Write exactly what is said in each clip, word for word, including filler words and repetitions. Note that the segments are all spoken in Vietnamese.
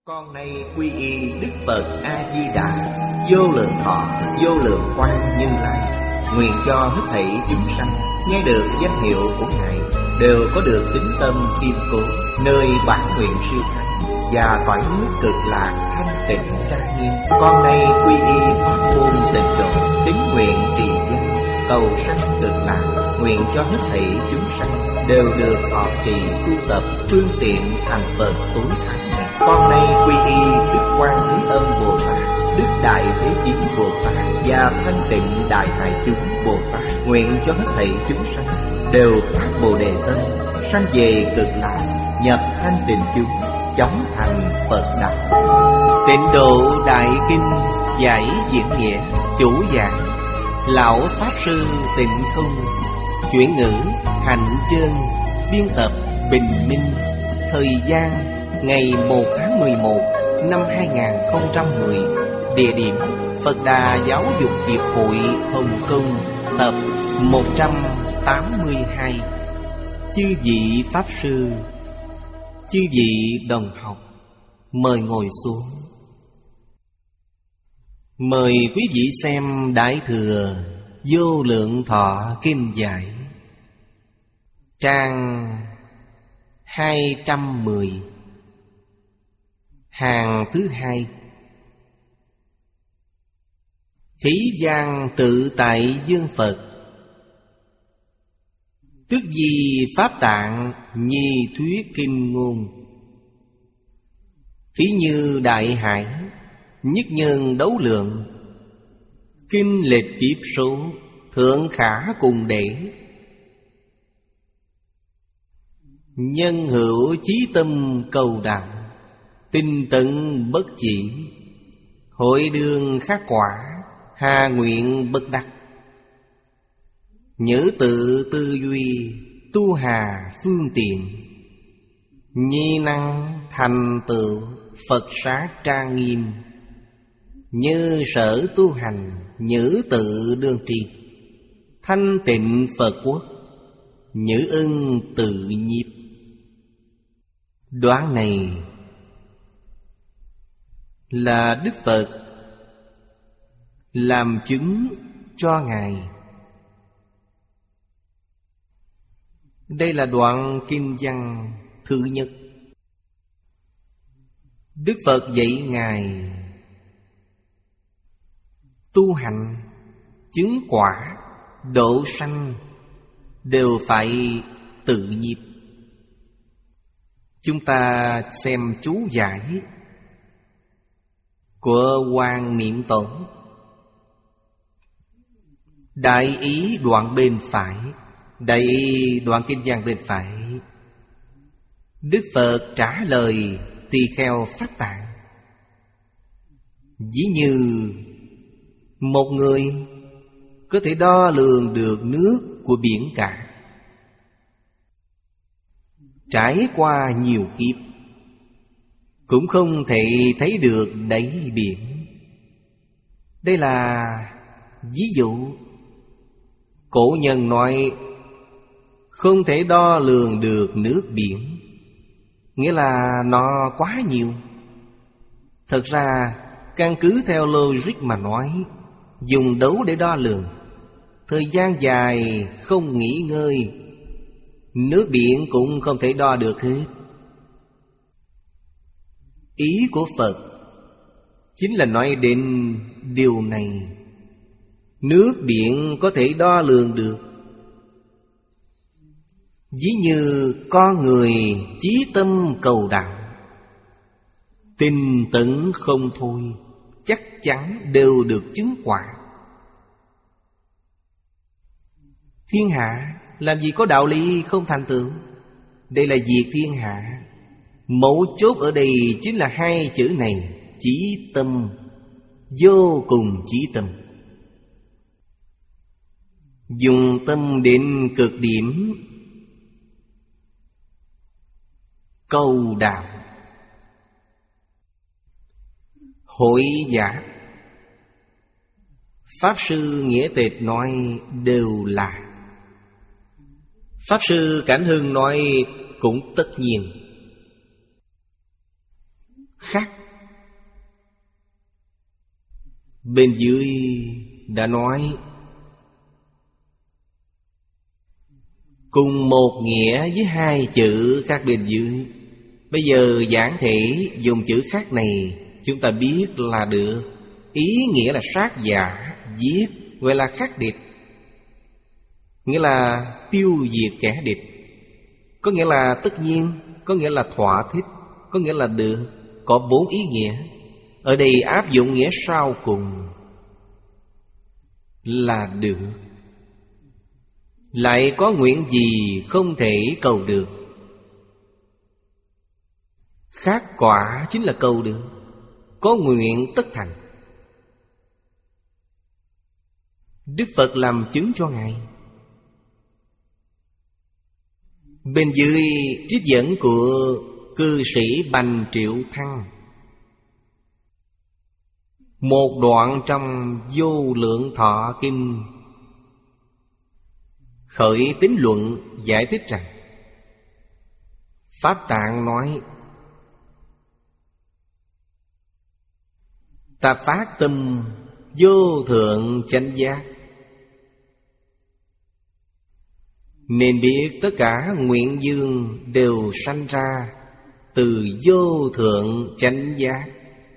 Con nay quy y Đức Phật A Di Đà, vô lượng thọ, vô lượng quang Như Lai. Nguyện cho hết thảy chúng sanh nghe được danh hiệu của Ngài đều có được tín tâm kiên cố, nơi bản nguyện siêu thắng và cõi nước cực lạc thanh tịnh trang nghiêm. Con nay quy y pháp môn tịnh độ, tín nguyện trì danh cầu sanh cực lạc. Nguyện cho hết thảy chúng sanh đều được thọ trì tu tập phương tiện thành Phật tối thắng. Con nay quy y Đức Quan Thế Âm Bồ Tát, Đức Đại Thế Chí Bồ Tát và Thanh Tịnh Đại Hải Chúng Bồ Tát. Nguyện cho hết thảy chúng sanh đều phát Bồ Đề tâm, sanh về cực lạc, nhập thanh tịnh chúng, chóng thành Phật đạo. Tịnh độ Đại Kinh giải diễn nghĩa, chủ giảng Lão Pháp Sư Tịnh Không, chuyển ngữ Hạnh Chân, biên tập Bình Minh. Thời gian ngày một tháng mười một năm hai nghìn không trăm mười. Địa điểm Phật Đà Giáo dục Hiệp hội Hồng Kông, tập một trăm tám mươi hai. Chư vị Pháp Sư, chư vị đồng học, mời ngồi xuống. Mời quý vị xem Đại Thừa Vô Lượng Thọ Kinh Giải, trang hai trăm mười, hàng thứ hai. Thế gian tự tại dương Phật, tức vì Pháp Tạng nhi thuyết kinh ngôn. Thí như đại hải, nhất nhân đấu lượng, kinh lịch kiếp số, thượng khả cùng để. Nhân hữu chí tâm cầu đạo, tinh tấn bất chỉ, hội đương khắc quả, hà nguyện bất đắc. Nhớ tự tư duy, tu hà phương tiện, nhi năng thành tựu Phật sát trang nghiêm. Như sở tu hành, nhữ tự đương tri, thanh tịnh Phật quốc, nhữ ưng tự nhiếp. Đoạn này là Đức Phật làm chứng cho Ngài. Đây là đoạn kinh văn thứ nhất. Đức Phật dạy Ngài tu hành, chứng quả, độ sanh đều phải tự nhiếp. Chúng ta xem chú giải của Hoàng Niệm Tổ. Đại ý đoạn bên phải, đại ý đoạn kinh văn bên phải. Đức Phật trả lời tỳ kheo Pháp Tạng: ví như một người có thể đo lường được nước của biển cả, trải qua nhiều kiếp cũng không thể thấy được đáy biển. Đây là ví dụ. Cổ nhân nói không thể đo lường được nước biển, nghĩa là nó quá nhiều. Thật ra căn cứ theo logic mà nói, dùng đấu để đo lường, thời gian dài không nghỉ ngơi, nước biển cũng không thể đo được hết. Ý của Phật chính là nói đến điều này. Nước biển có thể đo lường được. Ví như con người chí tâm cầu đạo, tinh tấn không thôi, chắc chắn đều được chứng quả. Thiên hạ làm gì có đạo lý không thành tựu. Đây là việc thiên hạ. Mấu chốt ở đây chính là hai chữ này: chí tâm, vô cùng chí tâm. Dùng tâm đến cực điểm, cầu đạo. Hội giả Pháp Sư Nghĩa Tịch nói đều là. Pháp Sư Cảnh Hưng nói cũng tất nhiên. khác. Bên dưới đã nói cùng một nghĩa với hai chữ khác bên dưới. Bây giờ giản thể dùng chữ khác này, chúng ta biết là được. Ý nghĩa là sát giả, giết, gọi là khắc địch, nghĩa là tiêu diệt kẻ địch. Có nghĩa là tất nhiên, có nghĩa là thỏa thích, có nghĩa là được. Có bốn ý nghĩa. Ở đây áp dụng nghĩa sau cùng là được. Lại có nguyện gì không thể cầu được. Khát quả chính là cầu được. Có nguyện tất thành. Đức Phật làm chứng cho Ngài. Bên dưới trích dẫn của cư sĩ Bành Triệu Thăng, một đoạn trong Vô Lượng Thọ Kinh khởi tín luận giải thích rằng Pháp Tạng nói: ta phát tâm vô thượng chánh giác, nên biết tất cả nguyện dương đều sanh ra từ vô thượng chánh giác.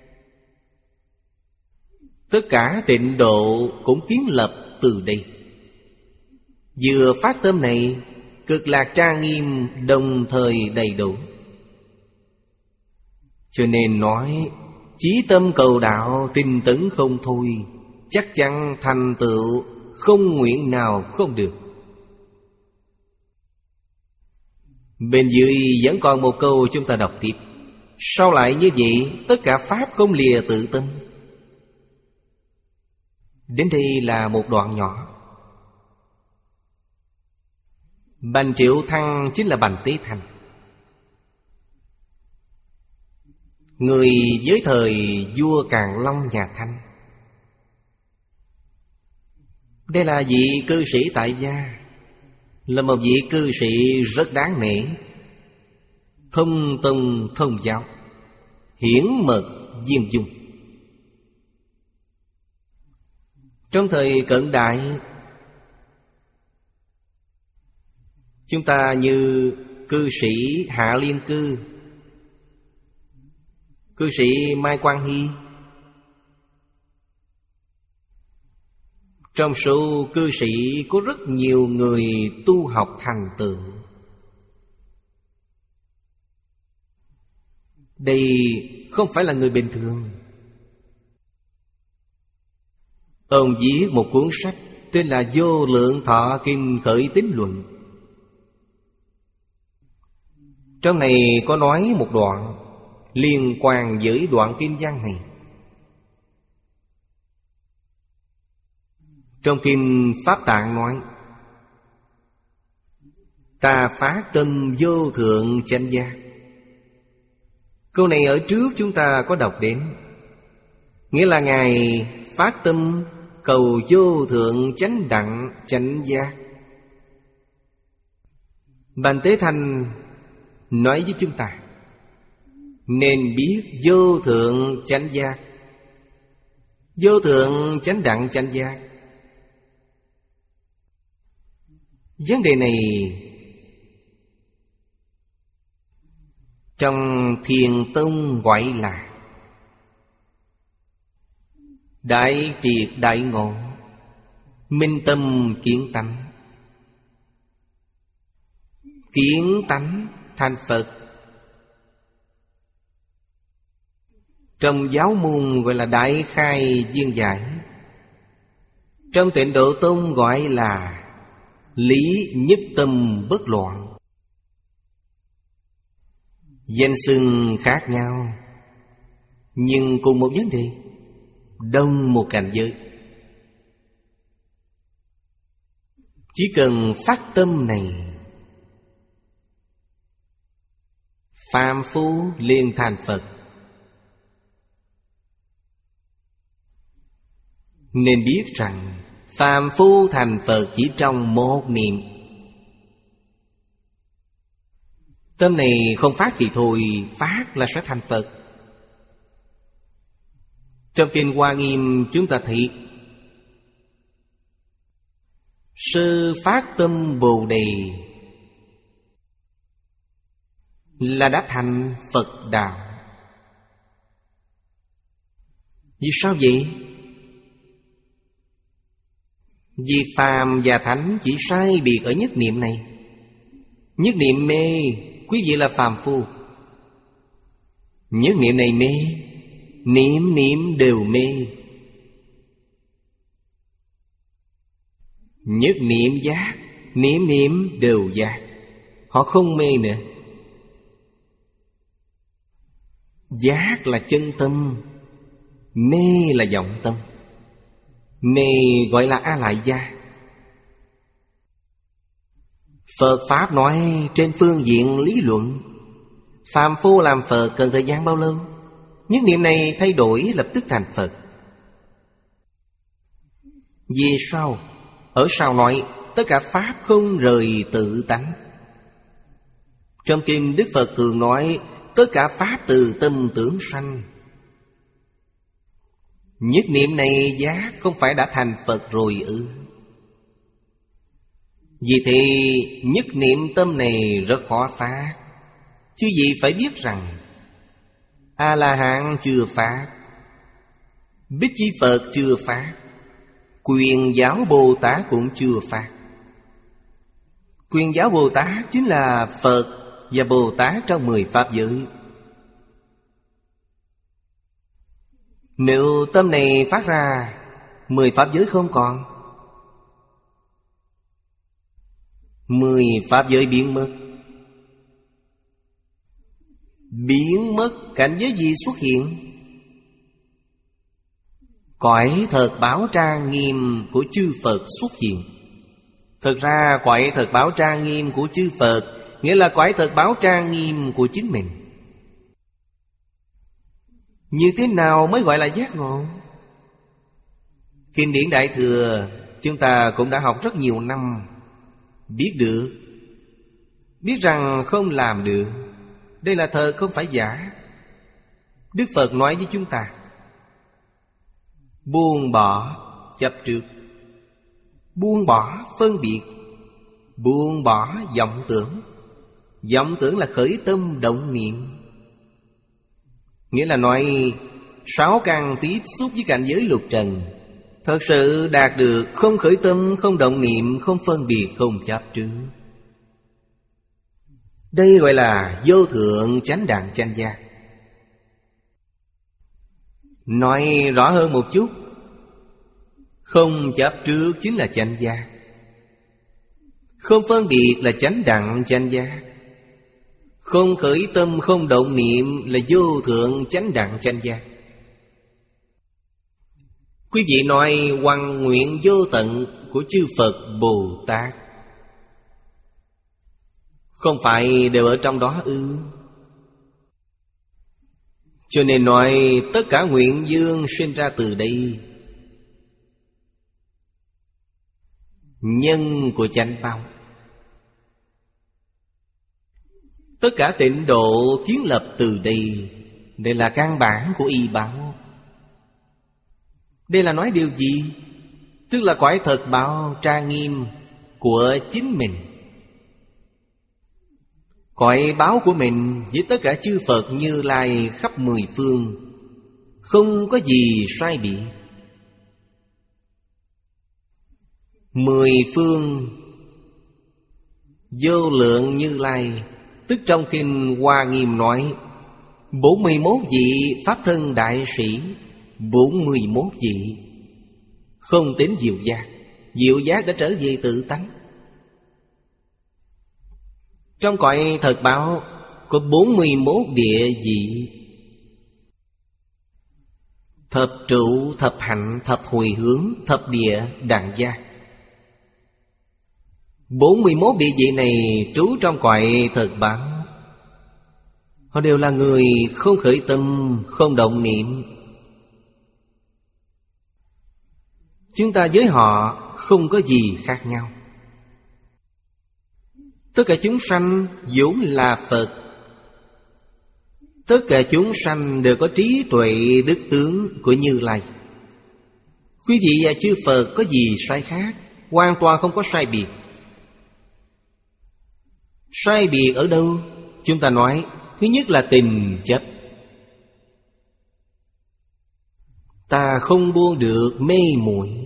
Tất cả tịnh độ cũng kiến lập từ đây. Vừa phát tâm này cực lạc trang nghiêm, đồng thời đầy đủ. Cho nên nói chí tâm cầu đạo, tinh tấn không thôi, chắc chắn thành tựu, không nguyện nào không được. Bên dưới vẫn còn một câu chúng ta đọc tiếp. Sao lại như vậy? Tất cả pháp không lìa tự tâm. Đến đây là một đoạn nhỏ. Bành Triệu Thăng chính là Bành Tế Thành, người dưới thời vua Càn Long nhà Thanh. Đây là vị cư sĩ tại gia, là một vị cư sĩ rất đáng nể, thông tông thông giáo, hiển mật viên dung. Trong thời cận đại, chúng ta như cư sĩ Hạ Liên Cư, cư sĩ Mai Quang Hy. Trong số cư sĩ có rất nhiều người tu học thành tựu. Đây không phải là người bình thường. Ông viết một cuốn sách tên là Vô Lượng Thọ Kinh Khởi Tín Luận. Trong này có nói một đoạn liên quan với đoạn kinh văn này. Trong kinh Pháp Tạng nói: ta phát tâm vô thượng chánh giác. Câu này ở trước chúng ta có đọc đến, nghĩa là Ngài phát tâm cầu vô thượng chánh đẳng chánh giác. Bành Tế Thành nói với chúng ta nên biết vô thượng chánh giác, vô thượng chánh đẳng chánh giác. Vấn đề này trong Thiền Tông gọi là đại triệt đại ngộ, minh tâm kiến tánh. Kiến tánh thành Phật. Trong giáo môn gọi là đại khai viên giải. Trong Tịnh Độ Tông gọi là lý nhất tâm bất loạn. Danh xưng khác nhau, nhưng cùng một vấn đề, đồng một cảnh giới. Chỉ cần phát tâm này, phàm phu liền thành Phật. Nên biết rằng phàm phu thành Phật chỉ trong một niệm. Tâm này không phát thì thôi, phát là sẽ thành Phật. Trong Kinh Hoa Nghiêm chúng ta thấy sơ phát tâm Bồ Đề là đã thành Phật đạo. Vì sao vậy? Vì phàm và thánh chỉ sai biệt ở nhất niệm này. Nhất niệm mê, quý vị là phàm phu. Nhất niệm này mê, niệm niệm đều mê. Nhất niệm giác, niệm niệm đều giác. Họ không mê nữa. Giác là chân tâm, mê là vọng tâm. Mê gọi là A Lại Gia. Phật Pháp nói trên phương diện lý luận, phàm phu làm Phật cần thời gian bao lâu? Nhất niệm này thay đổi lập tức thành Phật. Vì sao? Ở sau nói tất cả Pháp không rời tự tánh. Trong Kinh Đức Phật thường nói tất cả Pháp từ tâm tưởng sanh. Nhất niệm này giác không phải đã thành Phật rồi ư? Vì thế nhất niệm tâm này rất khó phát. Chứ gì phải biết rằng A-la-hán chưa phát, Bích Chi Phật chưa phát, Quyền Giáo Bồ Tát cũng chưa phát. Quyền Giáo Bồ Tát chính là Phật và Bồ Tát trong mười Pháp giới. Nếu tâm này phát ra, mười Pháp giới không còn, mười Pháp giới biến mất. Biến mất cảnh giới gì xuất hiện? Cõi thật báo trang nghiêm của chư Phật xuất hiện. Thực ra cõi thật báo trang nghiêm của chư Phật nghĩa là cõi thật báo trang nghiêm của chính mình. Như thế nào mới gọi là giác ngộ? Kinh điển Đại Thừa chúng ta cũng đã học rất nhiều năm. Biết được, biết rằng không làm được. Đây là thật không phải giả. Đức Phật nói với chúng ta buông bỏ chấp trước, buông bỏ phân biệt, buông bỏ vọng tưởng. Vọng tưởng là khởi tâm động niệm. Nghĩa là nói sáu căn tiếp xúc với cảnh giới lục trần, thật sự đạt được không khởi tâm, không động niệm, không phân biệt, không chấp trước. Đây gọi là vô thượng chánh đẳng chánh giác. Nói rõ hơn một chút, không chấp trước chính là chánh giác, không phân biệt là chánh đẳng chánh giác, không khởi tâm, không động niệm là vô thượng chánh đẳng chánh giác. Quý vị nói hoằng nguyện vô tận của chư Phật Bồ Tát, không phải đều ở trong đó ư? Cho nên nói tất cả nguyện dương sinh ra từ đây. Nhân của chánh báo, tất cả tịnh độ kiến lập từ đây. Đây là căn bản của y báo. Đây là nói điều gì? Tức là cõi thật báo trang nghiêm của chính mình, cõi báo của mình với tất cả chư Phật Như Lai khắp mười phương, không có gì sai biệt. Mười phương vô lượng Như Lai, tức trong Kinh Hoa Nghiêm nói bốn mươi mốt vị Pháp thân đại sĩ, bốn mươi mốt vị, không tính diệu giác. Diệu giác đã trở về tự tánh. Trong cõi thật báo có bốn mươi mốt địa vị: thập trụ, thập hạnh, thập hồi hướng, thập địa, đẳng giác. Bốn mươi mốt địa vị này trú trong cõi thật báo. Họ đều là người không khởi tâm, không động niệm. Chúng ta với họ không có gì khác nhau. Tất cả chúng sanh vốn là Phật. Tất cả chúng sanh đều có trí tuệ đức tướng của Như Lai. Quý vị và chư Phật có gì sai khác? Hoàn toàn không có sai biệt. Sai biệt ở đâu? Chúng ta nói, thứ nhất là tình chấp. Ta không buông được mê muội.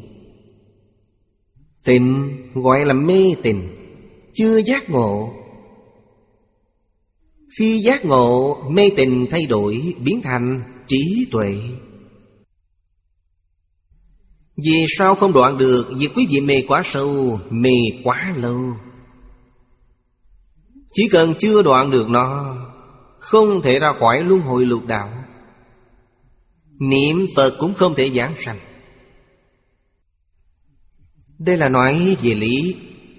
Tình gọi là mê tình, chưa giác ngộ. Khi giác ngộ, mê tình thay đổi, biến thành trí tuệ. Vì sao không đoạn được? Vì quý vị mê quá sâu, mê quá lâu. Chỉ cần chưa đoạn được nó, không thể ra khỏi luân hồi lục đạo. Niệm Phật cũng không thể giảng sanh. Đây là nói về lý.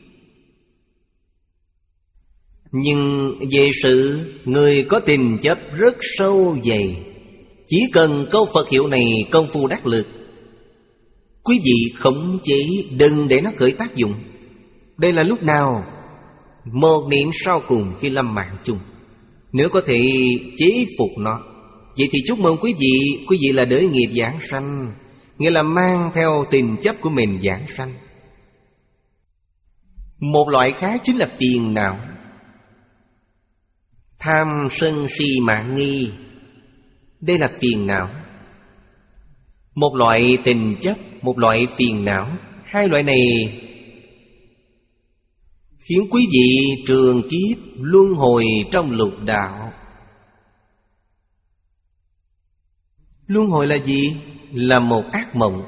Nhưng về sự, người có tình chấp rất sâu dày. Chỉ cần câu Phật hiệu này công phu đắc lực, quý vị khống chế, đừng để nó khởi tác dụng. Đây là lúc nào? Một niệm sau cùng khi lâm mạng chung. Nếu có thể chế phục nó, vậy thì chúc mừng quý vị. Quý vị là đới nghiệp giảng sanh, nghĩa là mang theo tình chấp của mình giảng sanh. Một loại khác chính là phiền não. Tham sân si mạn nghi, đây là phiền não. Một loại tình chấp, một loại phiền não. Hai loại này khiến quý vị trường kiếp luân hồi trong lục đạo. Luân hồi là gì? Là một ác mộng.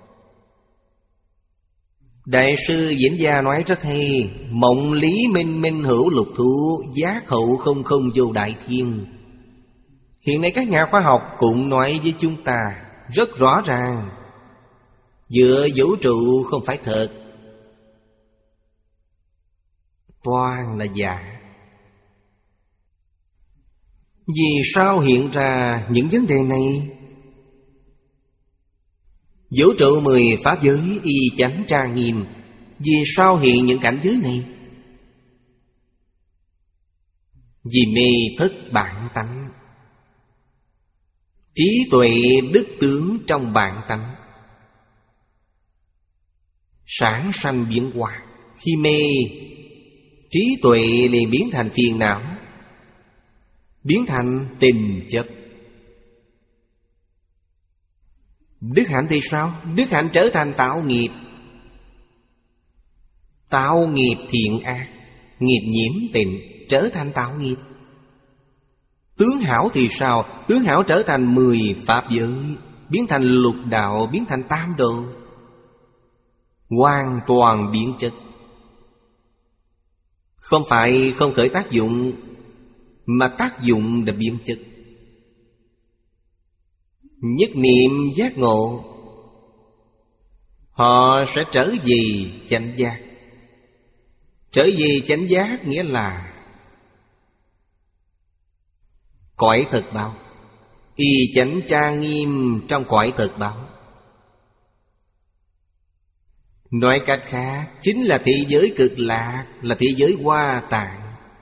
Đại sư Diễn Gia nói rất hay: mộng lý minh minh hữu lục thú, giác hậu không không vô đại thiên. Hiện nay các nhà khoa học cũng nói với chúng ta rất rõ ràng, giữa vũ trụ không phải thật, toàn là giả. Vì sao hiện ra những vấn đề này? Vũ trụ mười pháp giới y chánh trang nghiêm. Vì sao hiện những cảnh giới này? Vì mê thất bản tánh, trí tuệ đức tướng trong bản tánh sản sanh biến hóa. Khi mê, trí tuệ liền biến thành phiền não, biến thành tình chấp. Đức hạnh thì sao? Đức hạnh trở thành tạo nghiệp. Tạo nghiệp thiện ác, nghiệp nhiễm tịnh, trở thành tạo nghiệp. Tướng hảo thì sao? Tướng hảo trở thành mười pháp giới, biến thành lục đạo, biến thành tam độ, hoàn toàn biến chất. Không phải không khởi tác dụng, mà tác dụng đã biến chất. Nhất niệm giác ngộ, họ sẽ trở về chánh giác. Trở về chánh giác nghĩa là cõi thực báo, y chánh trang nghiêm trong cõi thực báo. Nói cách khác, chính là thế giới cực lạc, là thế giới Hoa Tạng.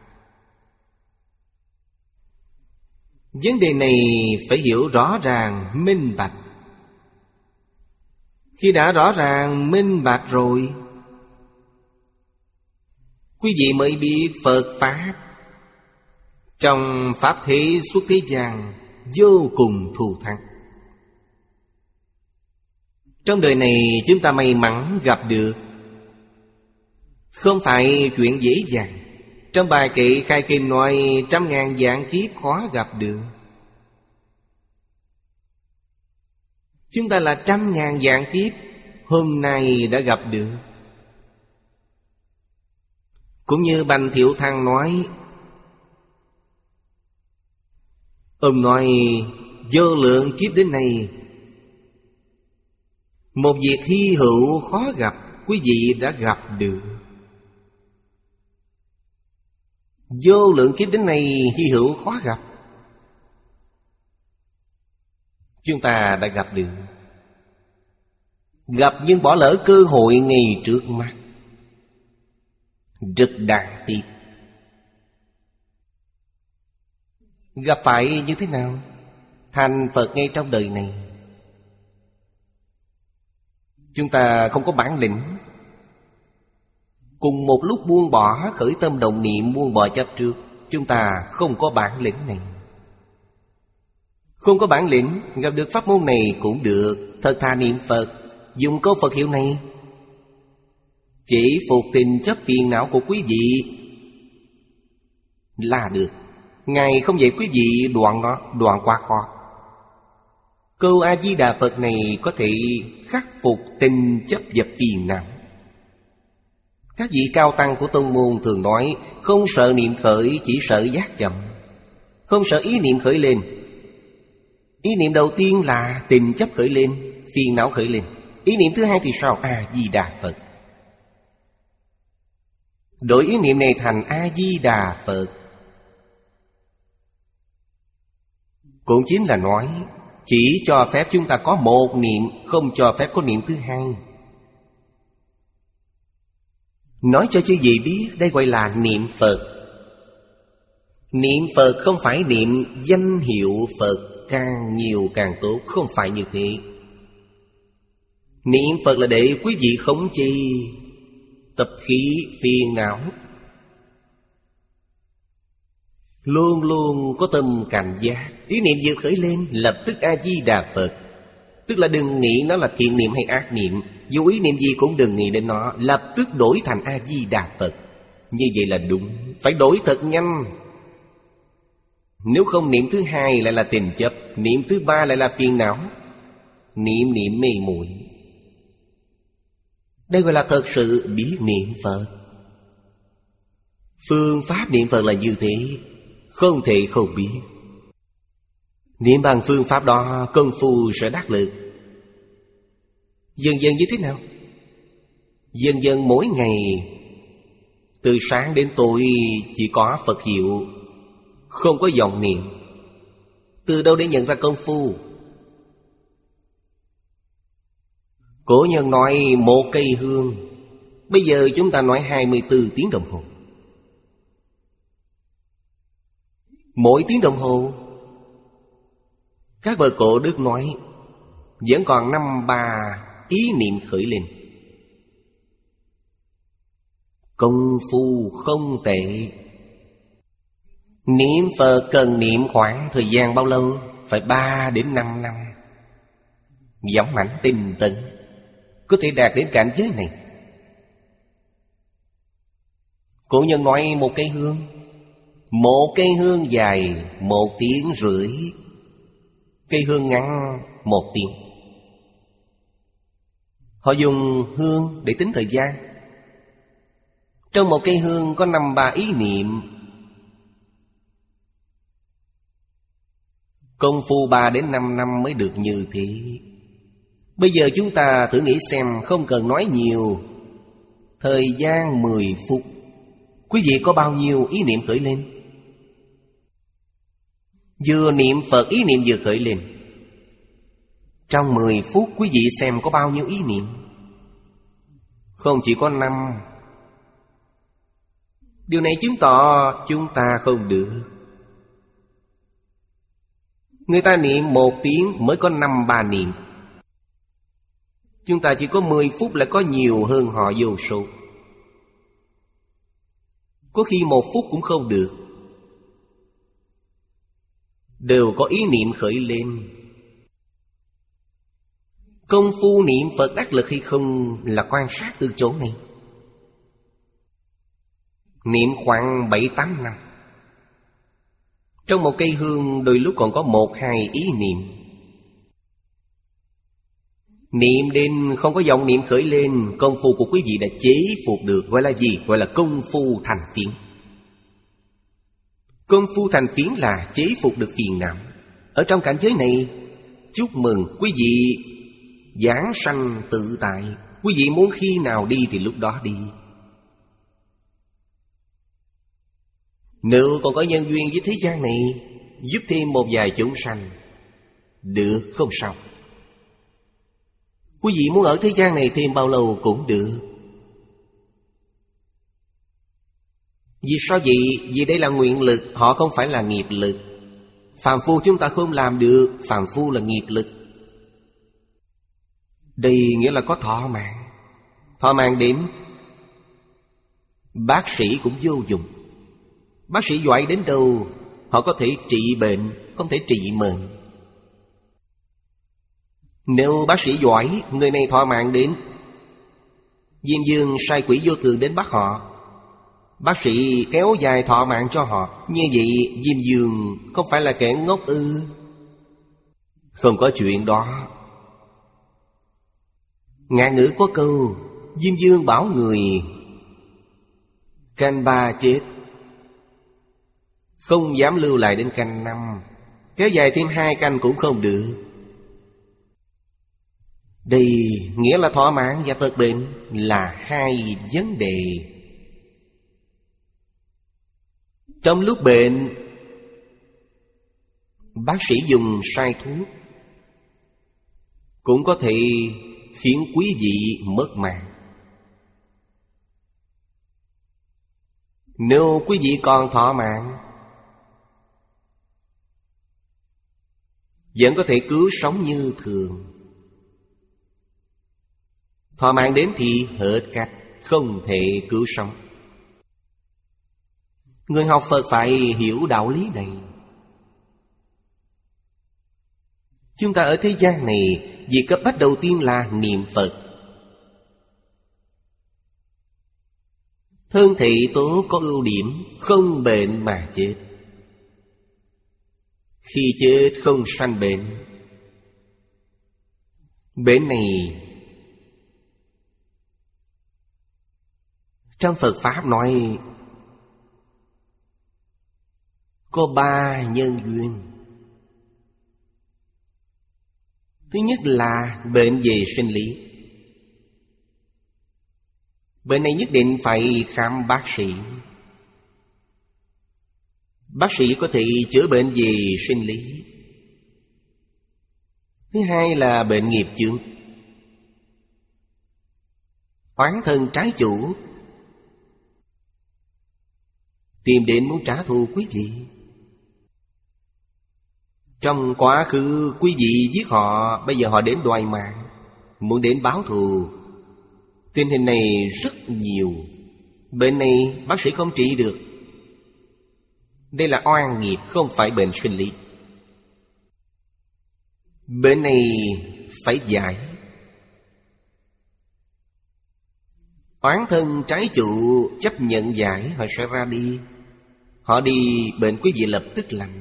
Vấn đề này phải hiểu rõ ràng, minh bạch. Khi đã rõ ràng, minh bạch rồi, quý vị mới biết Phật Pháp trong Pháp thế xuất thế gian vô cùng thù thắng. Trong đời này chúng ta may mắn gặp được, không phải chuyện dễ dàng. Trong bài kệ khai kinh nói trăm ngàn vạn kiếp khó gặp được. Chúng ta là trăm ngàn vạn kiếp, hôm nay đã gặp được. Cũng như Bành Thiệu Thăng nói, ông nói vô lượng kiếp đến nay, một việc hy hữu khó gặp, quý vị đã gặp được. Vô lượng kiếp đến nay hy hữu khó gặp, chúng ta đã gặp được. Gặp nhưng bỏ lỡ cơ hội ngay trước mắt, rất đáng tiếc. Gặp phải như thế nào? Thành Phật ngay trong đời này. Chúng ta không có bản lĩnh. Cùng một lúc buông bỏ khởi tâm động niệm, buông bỏ chấp trước, chúng ta không có bản lĩnh này. Không có bản lĩnh, gặp được pháp môn này cũng được. Thật thà niệm Phật, dùng câu Phật hiệu này, chỉ phục tình chấp phiền não của quý vị là được. Ngài không dạy quý vị đoạn nó, đoạn quá khó. Câu A-di-đà Phật này có thể khắc phục tình chấp dập phiền não. Các vị cao tăng của tông môn thường nói, không sợ niệm khởi, chỉ sợ giác chậm. Không sợ ý niệm khởi lên. Ý niệm đầu tiên là tình chấp khởi lên, phiền não khởi lên. Ý niệm thứ hai thì sao? A-di-đà Phật. Đổi ý niệm này thành A-di-đà Phật, cũng chính là nói chỉ cho phép chúng ta có một niệm, không cho phép có niệm thứ hai. Nói cho chư vị biết, đây gọi là niệm Phật. Niệm Phật không phải niệm danh hiệu Phật, càng nhiều càng tốt, không phải như thế. Niệm Phật là để quý vị khống chế tập khí phiền não, luôn luôn có tâm cảnh giác. Ý niệm vừa khởi lên, lập tức A-di-đà Phật. Tức là đừng nghĩ nó là thiện niệm hay ác niệm, dù ý niệm gì cũng đừng nghĩ đến nó, lập tức đổi thành A-di-đà Phật. Như vậy là đúng, phải đổi thật nhanh. Nếu không, niệm thứ hai lại là tình chấp, niệm thứ ba lại là phiền não, niệm niệm mê muội. Đây gọi là thật sự biết niệm Phật. Phương pháp niệm Phật là như thế, không thể không biết. Niệm bằng phương pháp đó, công phu sẽ đắc lực. Dần dần như thế nào? Dần dần mỗi ngày, từ sáng đến tối chỉ có Phật hiệu, không có vọng niệm. Từ đâu để nhận ra công phu? Cổ nhân nói một cây hương, bây giờ chúng ta nói hai mươi bốn tiếng đồng hồ. Mỗi tiếng đồng hồ, các bậc cổ đức nói, vẫn còn năm ba ý niệm khởi lên. Công phu không tệ. Niệm Phật cần niệm khoảng thời gian bao lâu? Phải ba đến năm năm. Dũng mãnh tinh tấn, có thể đạt đến cảnh giới này. Cổ nhân nói một cây hương, một cây hương dài một tiếng rưỡi, cây hương ngắn một tiếng. Họ dùng hương để tính thời gian. Trong một cây hương có năm ba ý niệm. Công phu ba đến năm năm mới được như thế. Bây giờ chúng ta thử nghĩ xem, không cần nói nhiều, thời gian mười phút, quý vị có bao nhiêu ý niệm khởi lên? Vừa niệm Phật, ý niệm vừa khởi lên. Trong mười phút quý vị xem có bao nhiêu ý niệm? Không chỉ có năm. Điều này chứng tỏ chúng ta không được. Người ta niệm một tiếng mới có năm ba niệm. Chúng ta chỉ có mười phút lại có nhiều hơn họ vô số. Có khi một phút cũng không được. Đều có ý niệm khởi lên. Công phu niệm Phật đắc lực hay không là quan sát từ chỗ này. Niệm khoảng bảy tám năm. Trong một cây hương đôi lúc còn có một hai ý niệm. Niệm đến không có vọng niệm khởi lên, công phu của quý vị đã chế phục được. Gọi là gì? Gọi là công phu thành phiến. Công phu thành phiến là chế phục được phiền não. Ở trong cảnh giới này, chúc mừng quý vị giảng sanh tự tại. Quý vị muốn khi nào đi thì lúc đó đi. Nếu còn có nhân duyên với thế gian này, giúp thêm một vài chúng sanh, được không sao. Quý vị muốn ở thế gian này thêm bao lâu cũng được. Vì sao vậy? Vì đây là nguyện lực, họ không phải là nghiệp lực. Phàm phu chúng ta không làm được. Phàm phu là nghiệp lực. Đây nghĩa là có thọ mạng. Thọ mạng đến bác sĩ cũng vô dụng. Bác sĩ giỏi đến đâu họ có thể trị bệnh, không thể trị mệnh. Nếu bác sĩ giỏi, người này thọ mạng đến, Diêm vương sai quỷ vô thường đến bắt họ, bác sĩ kéo dài thọ mạng cho họ. Như vậy Diêm vương không phải là kẻ ngốc ư? Không có chuyện đó. Ngạn ngữ có câu Diêm vương bảo người canh ba chết, không dám lưu lại đến canh năm. Kéo dài thêm hai canh cũng không được. Đây nghĩa là thọ mạng và tật bệnh là hai vấn đề. Trong lúc bệnh, bác sĩ dùng sai thuốc cũng có thể khiến quý vị mất mạng. Nếu quý vị còn thọ mạng, vẫn có thể cứu sống như thường. Thọ mạng đến thì hết cách, không thể cứu sống. Người học Phật phải hiểu đạo lý này. Chúng ta ở thế gian này, việc cấp bách đầu tiên là niệm Phật. Thân thể tốt có ưu điểm, không bệnh mà chết. Khi chết không sanh bệnh. Bệnh này trong Phật Pháp nói có ba nhân duyên. Thứ nhất là bệnh về sinh lý. Bệnh này nhất định phải khám bác sĩ. Bác sĩ có thể chữa bệnh về sinh lý. Thứ hai là bệnh nghiệp chướng. Oán thân trái chủ tìm đến muốn trả thù quý vị. Trong quá khứ quý vị giết họ, bây giờ họ đến đòi mạng, muốn đến báo thù. Tình hình này rất nhiều. Bệnh này bác sĩ không trị được. Đây là oan nghiệp, không phải bệnh sinh lý. Bệnh này phải giải. Oán thân trái chủ chấp nhận giải, họ sẽ ra đi. Họ đi, bệnh quý vị lập tức lành.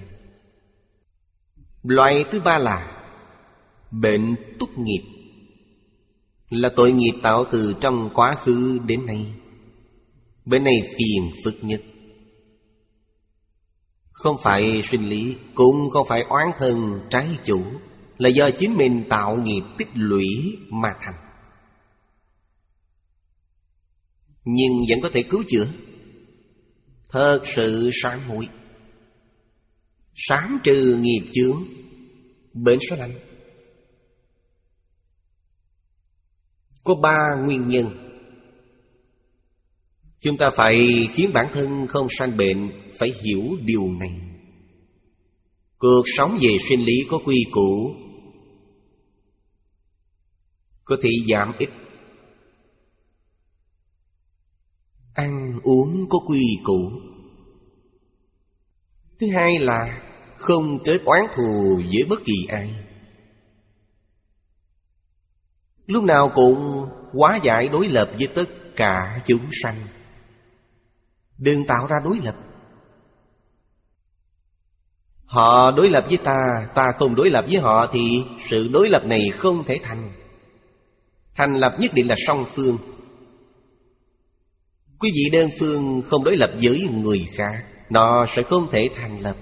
Loại thứ ba là bệnh túc nghiệp, là tội nghiệp tạo từ trong quá khứ đến nay. Bệnh này phiền phức nhất. Không phải sinh lý, cũng không phải oán thân trái chủ, là do chính mình tạo nghiệp tích lũy mà thành. Nhưng vẫn có thể cứu chữa. Thật sự sám hối, sám trừ nghiệp chướng, bệnh sẽ lành. Có ba nguyên nhân. Chúng ta phải khiến bản thân không sanh bệnh, phải hiểu điều này. Cuộc sống về sinh lý có quy củ, có thể giảm ít. Ăn uống có quy củ. Thứ hai là không kết oán thù với bất kỳ ai. Lúc nào cũng hóa giải đối lập với tất cả chúng sanh. Đừng tạo ra đối lập. Họ đối lập với ta, ta không đối lập với họ, thì sự đối lập này không thể thành. Thành lập nhất định là song phương. Quý vị đơn phương không đối lập với người khác, nó sẽ không thể thành lập.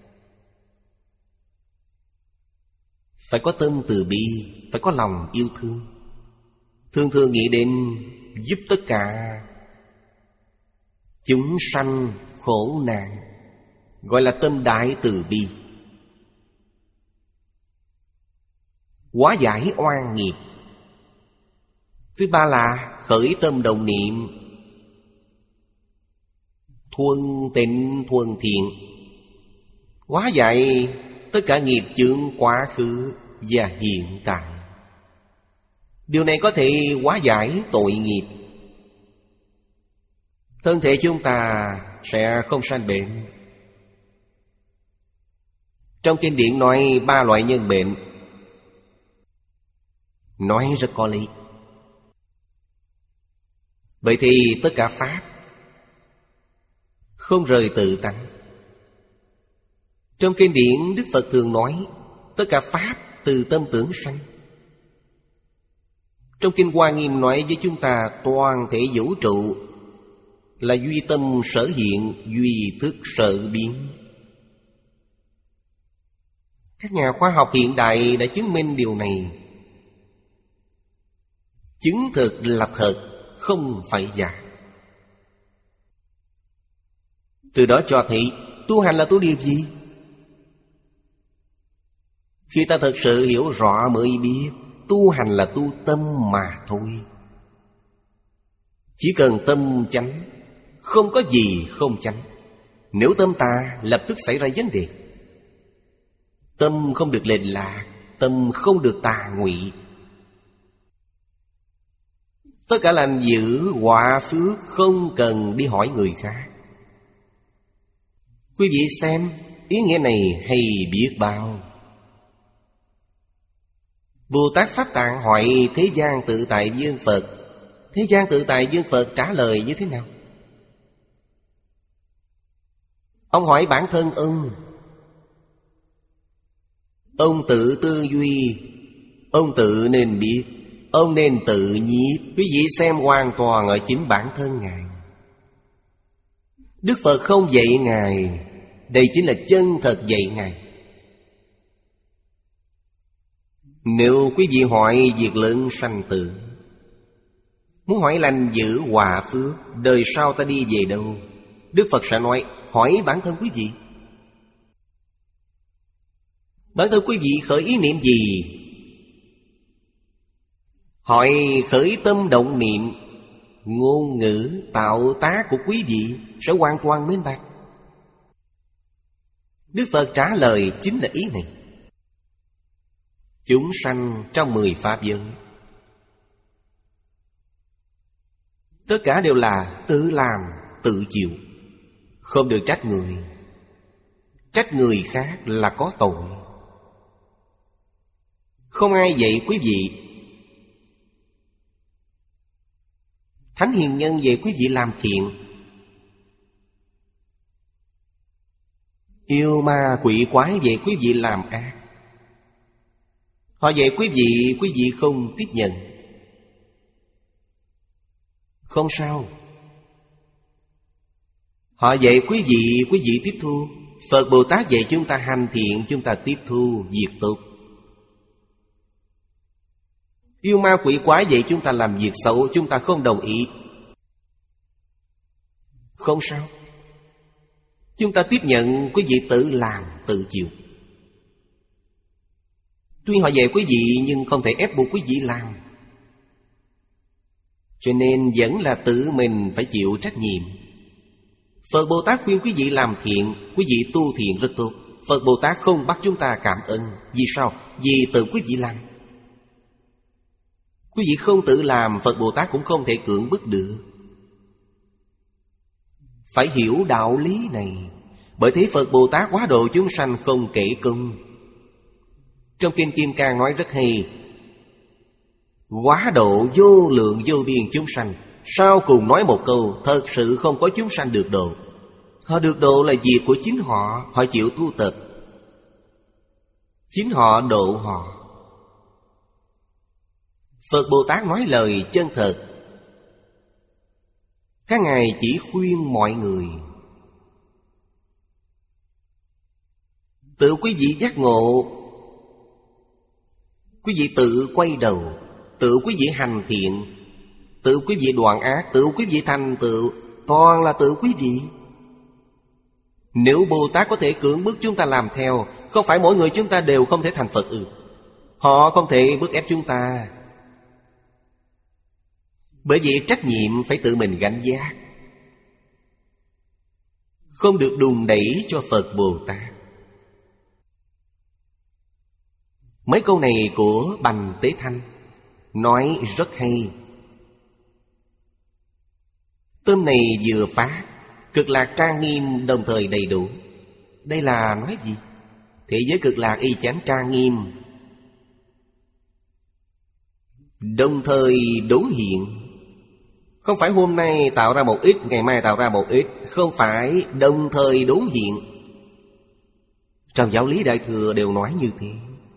Phải có tâm từ bi, phải có lòng yêu thương. Thường thường nghĩ đến giúp tất cả chúng sanh khổ nạn, gọi là tâm đại từ bi. Hóa giải oan nghiệp. Thứ ba là khởi tâm đồng niệm thuần tịnh thuần thiện. Hóa giải tất cả nghiệp chướng quá khứ và hiện tại. Điều này có thể hóa giải tội nghiệp. Thân thể chúng ta sẽ không sanh bệnh. Trong kinh điển nói ba loại nhân bệnh, nói rất có lý. Vậy thì tất cả pháp không rời tự tánh. Trong kinh điển Đức Phật thường nói tất cả pháp từ tâm tưởng sanh. Trong kinh Hoa Nghiêm nói với chúng ta toàn thể vũ trụ là duy tâm sở hiện, duy thức sở biến. Các nhà khoa học hiện đại đã chứng minh điều này. Chứng thực là thật, không phải giả. Từ đó cho thấy tu hành là tu điều gì? Khi ta thật sự hiểu rõ mới biết tu hành là tu tâm mà thôi. Chỉ cần tâm chánh, không có gì không chánh. Nếu tâm ta lập tức xảy ra vấn đề. Tâm không được lệch lạc, tâm không được tà ngụy. Tất cả lành dữ quả phước không cần đi hỏi người khác. Quý vị xem, ý nghĩa này hay biết bao. Bồ Tát Pháp Tạng hỏi Thế gian tự tại Dương Phật. Thế gian tự tại Dương Phật trả lời như thế nào? Ông hỏi bản thân ông. Ông tự tư duy, ông tự nên biết, ông nên tự nhiếp. Quý vị xem hoàn toàn ở chính bản thân Ngài. Đức Phật không dạy Ngài, đây chính là chân thật dạy Ngài. Nếu quý vị hỏi việc lớn sanh tử, muốn hỏi lành dữ hòa phước, đời sau ta đi về đâu, Đức Phật sẽ nói hỏi bản thân quý vị. Bản thân quý vị khởi ý niệm gì? Hỏi khởi tâm động niệm, ngôn ngữ tạo tác của quý vị sẽ hoàn toàn minh bạch. Đức Phật trả lời chính là ý này. Chúng sanh trong mười pháp giới, tất cả đều là tự làm, tự chịu, không được trách người. Trách người khác là có tội. Không ai dạy quý vị. Thánh hiền nhân dạy quý vị làm thiện, yêu ma quỷ quái dạy quý vị làm ác. Họ dạy quý vị, quý vị không tiếp nhận. Không sao. Họ dạy quý vị, quý vị tiếp thu. Phật Bồ Tát dạy chúng ta hành thiện, chúng ta tiếp thu việc tốt. Yêu ma quỷ quái dạy chúng ta làm việc xấu, chúng ta không đồng ý. Không sao. Chúng ta tiếp nhận, quý vị tự làm, tự chịu. Tuy họ dạy quý vị nhưng không thể ép buộc quý vị làm. Cho nên vẫn là tự mình phải chịu trách nhiệm. Phật Bồ Tát khuyên quý vị làm thiện, quý vị tu thiện rất tốt. Phật Bồ Tát không bắt chúng ta cảm ơn. Vì sao? Vì tự quý vị làm. Quý vị không tự làm, Phật Bồ Tát cũng không thể cưỡng bức được. Phải hiểu đạo lý này. Bởi thế Phật Bồ Tát hóa độ chúng sanh không kể công. Trong Kinh Kim Cang nói rất hay, hóa độ vô lượng vô biên chúng sanh. Sau cùng nói một câu, thật sự không có chúng sanh được độ. Họ được độ là việc của chính họ, họ chịu tu tập, chính họ độ họ. Phật Bồ Tát nói lời chân thật. Các ngài chỉ khuyên mọi người tự quý vị giác ngộ, quý vị tự quay đầu, tự quý vị hành thiện, tự quý vị đoạn ác, tự quý vị thành tựu, toàn là tự quý vị. Nếu Bồ Tát có thể cưỡng bức chúng ta làm theo, không phải mỗi người chúng ta đều không thể thành Phật ư? Họ không thể bức ép chúng ta. Bởi vì trách nhiệm phải tự mình gánh vác, không được đùn đẩy cho Phật Bồ Tát. Mấy câu này của Bành Tế Thanh nói rất hay. Tâm này vừa phát, cực lạc trang nghiêm đồng thời đầy đủ. Đây là nói gì? Thế giới cực lạc y chánh trang nghiêm, đồng thời đối hiện. Không phải hôm nay tạo ra một ít, ngày mai tạo ra một ít. Không phải, đồng thời đối hiện. Trong giáo lý Đại Thừa đều nói như thế.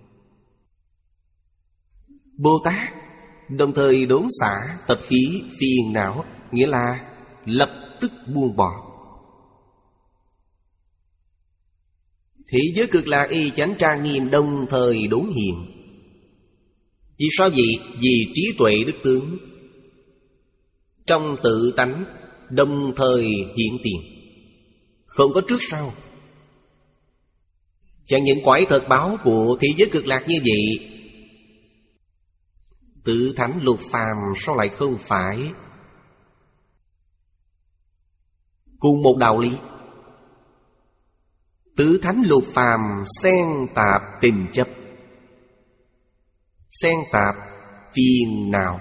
Bồ Tát đồng thời đốn xả tập khí phiền não, nghĩa là lập tức buông bỏ. Thế giới cực lạc y chánh trang nghiêm đồng thời đốn hiện. Vì sao vậy? Vì trí tuệ đức tướng trong tự tánh đồng thời hiện tiền, không có trước sau. Chẳng những quải thật báo của thế giới cực lạc như vậy, tự thánh lục phàm sao lại không phải cùng một đạo lý? Tự thánh lục phàm xen tạp tình chấp, xen tạp phiền não,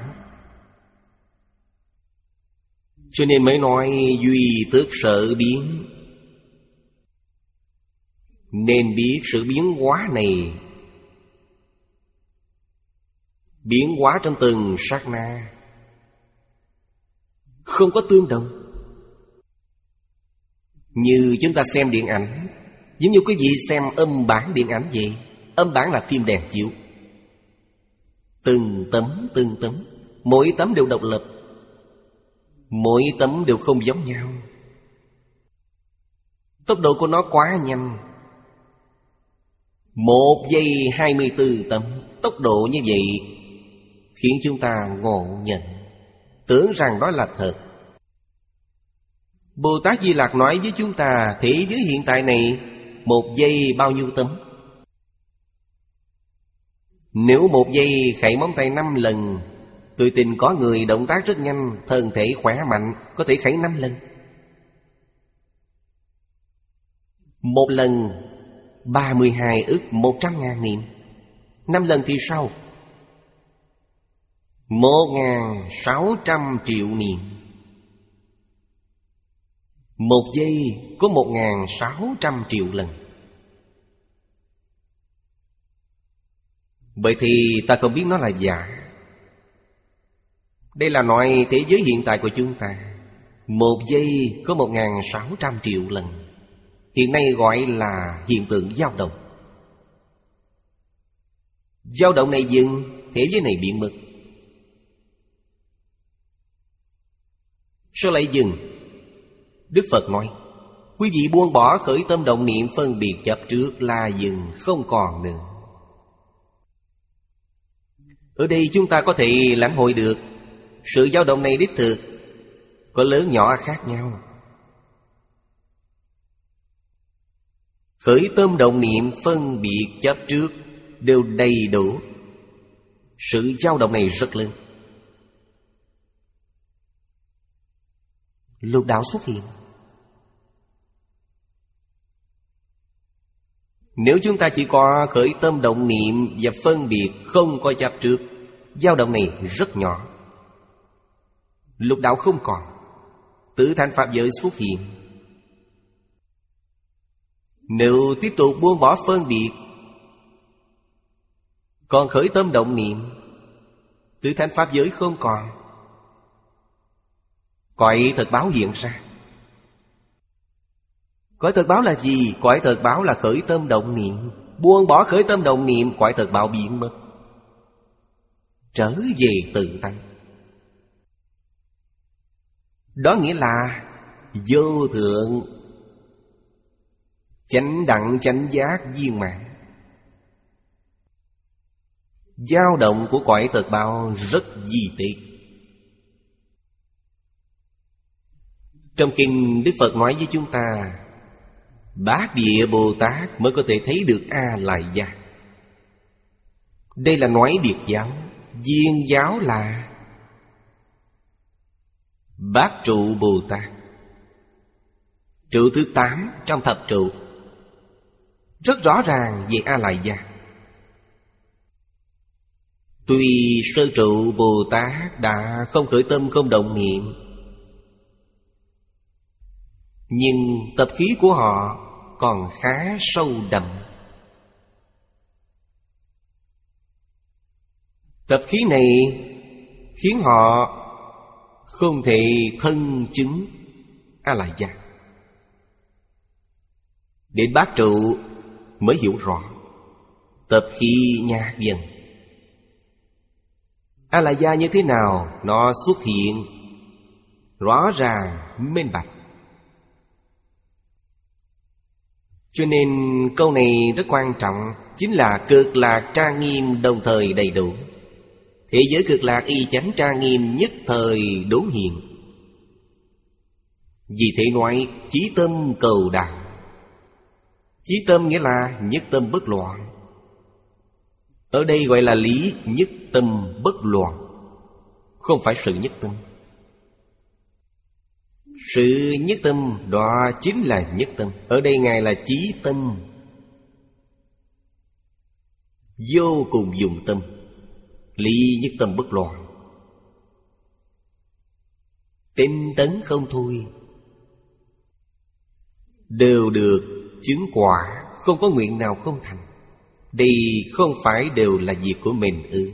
cho nên mới nói duy tước sở biến. Nên biết sự biến hóa này, biến hóa trong từng sát na, không có tương đồng. Như chúng ta xem điện ảnh, giống như quý vị xem âm bản điện ảnh vậy. Âm bản là phim đèn chiếu, từng tấm từng tấm, mỗi tấm đều độc lập, mỗi tấm đều không giống nhau. Tốc độ của nó quá nhanh. Một giây hai mươi tư tấm. Tốc độ như vậy khiến chúng ta ngộ nhận, tưởng rằng đó là thật. Bồ Tát Di Lặc nói với chúng ta, thế giới hiện tại này một giây bao nhiêu tấm? Nếu một giây khẩy móng tay năm lần, tôi tin có người động tác rất nhanh, thân thể khỏe mạnh, có thể khẩy năm lần. Một lần ba mươi hai ức một trăm ngàn niệm. Năm lần thì sao? Một ngàn sáu trăm triệu niệm. Một giây có một ngàn sáu trăm triệu lần. Vậy thì ta không biết nó là giả. Đây là nói thế giới hiện tại của chúng ta, một giây có một ngàn sáu trăm triệu lần. Hiện nay gọi là hiện tượng dao động. Dao động này dừng, thế giới này biến mất. Sao lại dừng? Đức Phật nói, quý vị buông bỏ khởi tâm động niệm phân biệt chấp trước là dừng, không còn nữa. Ở đây chúng ta có thể lãnh hội được sự dao động này đích thực, có lớn nhỏ khác nhau. Khởi tâm động niệm phân biệt chấp trước đều đầy đủ. Sự dao động này rất lớn. Lục đạo xuất hiện. Nếu chúng ta chỉ có khởi tâm động niệm và phân biệt không có chấp trước, dao động này rất nhỏ. Lục đạo không còn, tự thành pháp giới xuất hiện. Nếu tiếp tục buông bỏ phân biệt, còn khởi tâm động niệm, tự thành pháp giới không còn. Cõi thật báo hiện ra. Cõi thật báo là gì? Cõi thật báo là khởi tâm động niệm. Buông bỏ khởi tâm động niệm, cõi thật báo biến mất, trở về tự tánh. Đó nghĩa là vô thượng chánh đẳng chánh giác viên mãn. Dao động của cõi thật báo rất di tiết. Trong kinh Đức Phật nói với chúng ta, Bát Địa Bồ Tát mới có thể thấy được A-lại gia. Đây là nói biệt giáo. Viên giáo là Bát Trụ Bồ Tát, trụ thứ tám trong thập trụ. Rất rõ ràng về A-lại gia. Tuy sơ trụ Bồ Tát đã không khởi tâm không động niệm, nhưng tập khí của họ còn khá sâu đậm. Tập khí này khiến họ không thể thân chứng A-la-gia. Đến bát trụ mới hiểu rõ tập khí nhạt dần. A-la-gia như thế nào? Nó xuất hiện rõ ràng minh bạch. Cho nên câu này rất quan trọng, chính là cực lạc trang nghiêm đồng thời đầy đủ. Thế giới cực lạc y chánh trang nghiêm nhất thời đốn hiện. Vì thế nói chí tâm cầu đạo. Chí tâm nghĩa là nhất tâm bất loạn. Ở đây gọi là lý nhất tâm bất loạn, không phải sự nhất tâm. Sự nhất tâm đó chính là nhất tâm. Ở đây Ngài là chí tâm, vô cùng dụng tâm, lý nhất tâm bất loạn, tinh tấn không thôi, đều được chứng quả, không có nguyện nào không thành. Đây không phải đều là việc của mình ư?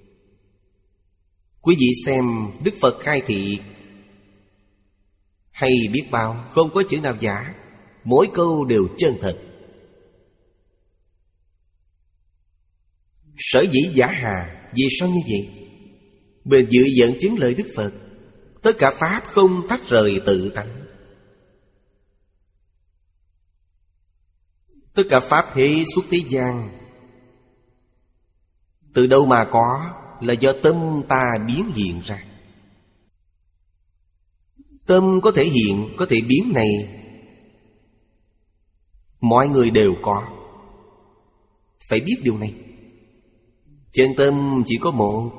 Quý vị xem Đức Phật khai thị hay biết bao, không có chữ nào giả, mỗi câu đều chân thật. Sở dĩ giả hà, vì sao như vậy? Bền dự dẫn chứng lời Đức Phật, tất cả pháp không tách rời tự tánh. Tất cả pháp thế xuất thế gian từ đâu mà có? Là do tâm ta biến hiện ra. Tâm có thể hiện, có thể biến này mọi người đều có. Phải biết điều này. Chân tâm chỉ có một,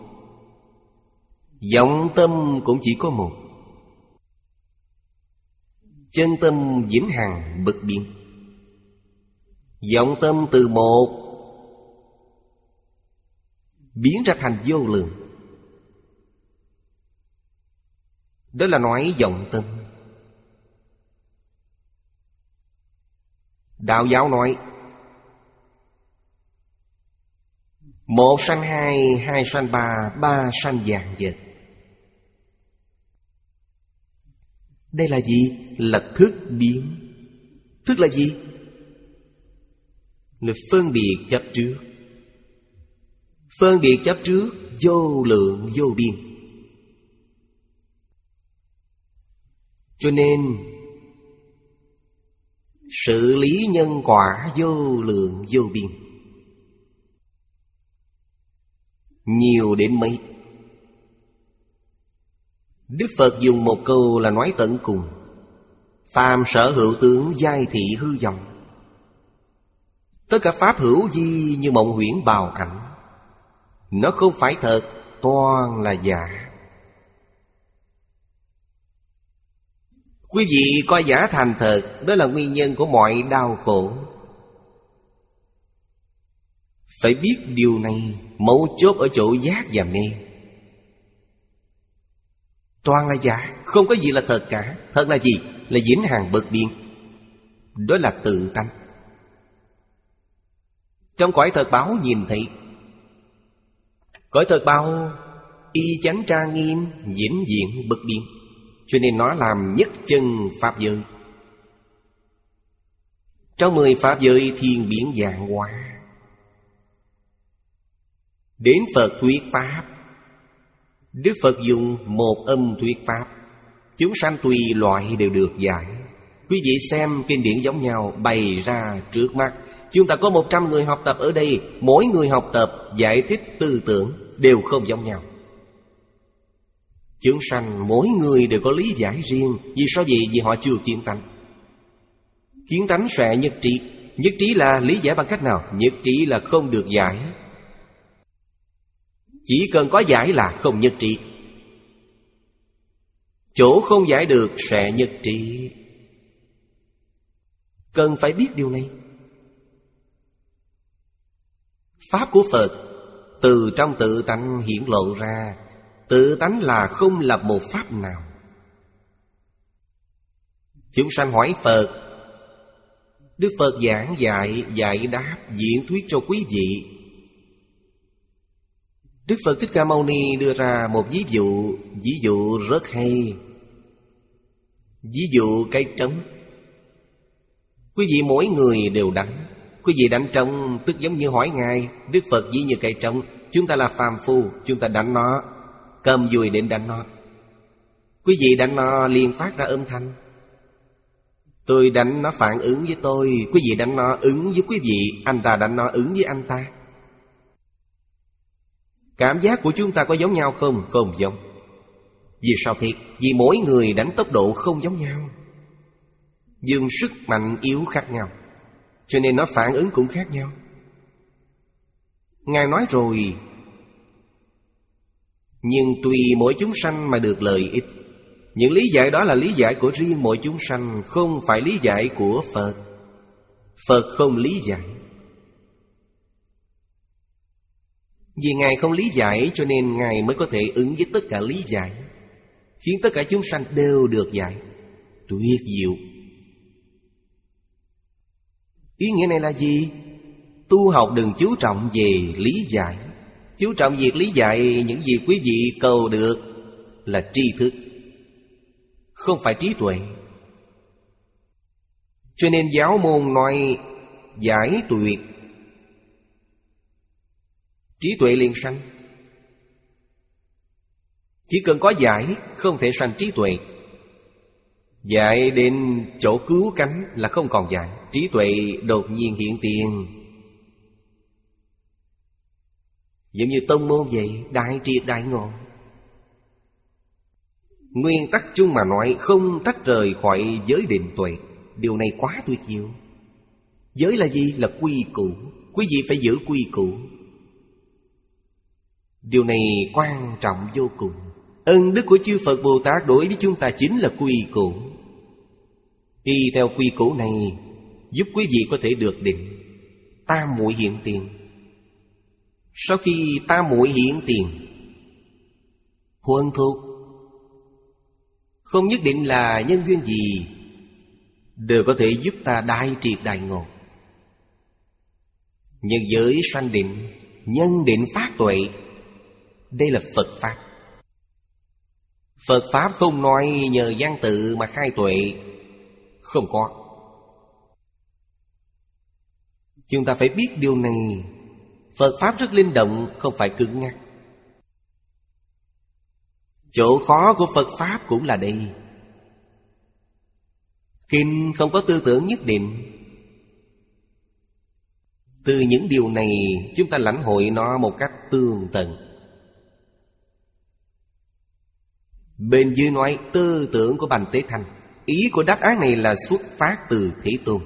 vọng tâm cũng chỉ có một. Chân tâm vĩnh hằng bất biến, vọng tâm từ một biến ra thành vô lượng. Đó là nói vọng tâm. Đạo giáo nói một sanh hai, hai sanh ba, ba sanh vạn vật. Đây là gì? Là thức biến. Thức là gì? Là phân biệt chấp trước. Phân biệt chấp trước vô lượng vô biên. Cho nên xử lý nhân quả vô lượng vô biên, nhiều đến mấy. Đức Phật dùng một câu là nói tận cùng: phàm sở hữu tướng giai thị hư vọng. Tất cả pháp hữu vi như mộng huyễn bào ảnh, nó không phải thật, toàn là giả. Quý vị coi giả thành thật, đó là nguyên nhân của mọi đau khổ. Phải biết điều này, mấu chốt ở chỗ giác và mê. Toàn là giả, không có gì là thật cả. Thật là gì? Là vĩnh hằng bất biến. Đó là tự tánh. Trong cõi thật báo nhìn thấy, cõi thật báo y chánh trang nghiêm, vĩnh viễn bất biến. Cho nên nó làm nhất chân pháp giới. Trong mười pháp giới thiên biến vạn hóa. Đến Phật thuyết pháp, Đức Phật dùng một âm thuyết pháp, chúng sanh tùy loại đều được giải. Quý vị xem kinh điển giống nhau bày ra trước mắt. Chúng ta có một trăm người học tập ở đây, mỗi người học tập giải thích tư tưởng đều không giống nhau. Chúng sanh mỗi người đều có lý giải riêng. Vì sao vậy? Vì họ chưa kiến tánh. Kiến tánh sẽ nhất trí. Nhất trí là lý giải bằng cách nào? Nhất trí là không được giải. Chỉ cần có giải là không nhất trí. Chỗ không giải được sẽ nhất trí. Cần phải biết điều này. Pháp của Phật từ trong tự tánh hiển lộ ra. Tự tánh là không lập một pháp nào. Chúng sanh hỏi Phật, Đức Phật giảng dạy, giải đáp, diễn thuyết cho quý vị. Đức Phật Thích Ca Mâu Ni đưa ra một ví dụ, ví dụ rất hay. Ví dụ cây trống. Quý vị mỗi người đều đánh. Quý vị đánh trống tức giống như hỏi Ngài, Đức Phật ví như cây trống, chúng ta là phàm phu, chúng ta đánh nó, cầm dùi định đánh nó. Quý vị đánh nó liền phát ra âm thanh. Tôi đánh nó phản ứng với tôi, quý vị đánh nó ứng với quý vị, anh ta đánh nó ứng với anh ta. Cảm giác của chúng ta có giống nhau không? Không giống. Vì sao thế? Vì mỗi người đánh tốc độ không giống nhau, dùng sức mạnh yếu khác nhau, cho nên nó phản ứng cũng khác nhau. Ngài nói rồi, nhưng tùy mỗi chúng sanh mà được lợi ích. Những lý giải đó là lý giải của riêng mỗi chúng sanh, không phải lý giải của Phật. Phật không lý giải. Vì Ngài không lý giải cho nên Ngài mới có thể ứng với tất cả lý giải, khiến tất cả chúng sanh đều được giải. Tuyệt diệu. Ý nghĩa này là gì? Tu học đừng chú trọng về lý giải. Chú trọng việc lý giải, những gì quý vị cầu được là tri thức, không phải trí tuệ. Cho nên giáo môn nói giải tuyệt, trí tuệ liền sanh. Chỉ cần có giải, không thể sanh trí tuệ. Giải đến chỗ cứu cánh là không còn giải, trí tuệ đột nhiên hiện tiền. Giống như tông môn vậy, đại triệt đại ngộ. Nguyên tắc chung mà nói, không tách rời khỏi giới định tuệ. Điều này quá tuyệt diệu. Giới là gì? Là quy củ. Quý vị phải giữ quy củ. Điều này quan trọng vô cùng. Ân đức của chư Phật Bồ Tát đối với chúng ta chính là quy củ. Y theo quy củ này, giúp quý vị có thể được định. Tam muội hiện tiền. Sau khi tam muội hiện tiền, huân thục, không nhất định là nhân duyên gì, đều có thể giúp ta đại triệt đại ngộ. Nhân giới sanh định, nhân định phát tuệ. Đây là Phật Pháp. Phật Pháp không nói nhờ văn tự mà khai tuệ. Không có. Chúng ta phải biết điều này. Phật Pháp rất linh động, không phải cứng ngắc. Chỗ khó của Phật Pháp cũng là đây. Kinh không có tư tưởng nhất định. Từ những điều này chúng ta lãnh hội nó một cách tường tận. Bên dưới nói tư tưởng của Bành Tế Thanh. Ý của đáp án này là xuất phát từ Thế Tôn.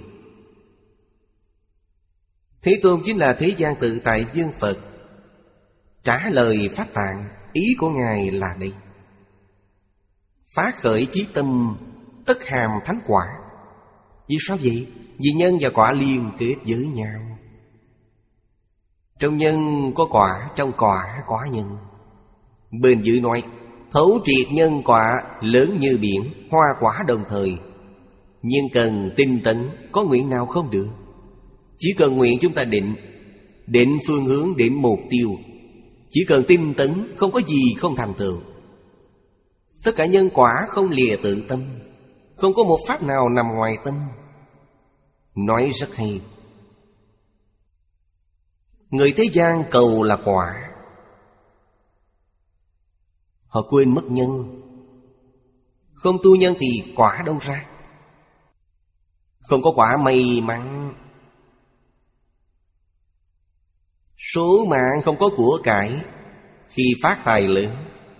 Thế Tôn chính là thế gian tự tại dương Phật. Trả lời Pháp Tạng, ý của Ngài là đây. Phát khởi chí tâm, tất hàm thánh quả. Vì sao vậy? Vì nhân và quả liên kết với nhau. Trong nhân có quả, trong quả có nhân. Bên dưới nói thấu triệt nhân quả, lớn như biển, hoa quả đồng thời. Nhưng cần tinh tấn, có nguyện nào không được. Chỉ cần nguyện chúng ta định, định phương hướng, định mục tiêu. Chỉ cần tinh tấn, không có gì không thành tựu. Tất cả nhân quả không lìa tự tâm, không có một pháp nào nằm ngoài tâm. Nói rất hay. Người thế gian cầu là quả, họ quên mất nhân. Không tu nhân thì quả đâu ra? Không có quả may mắn. Số mạng không có của cải. Khi phát tài lớn,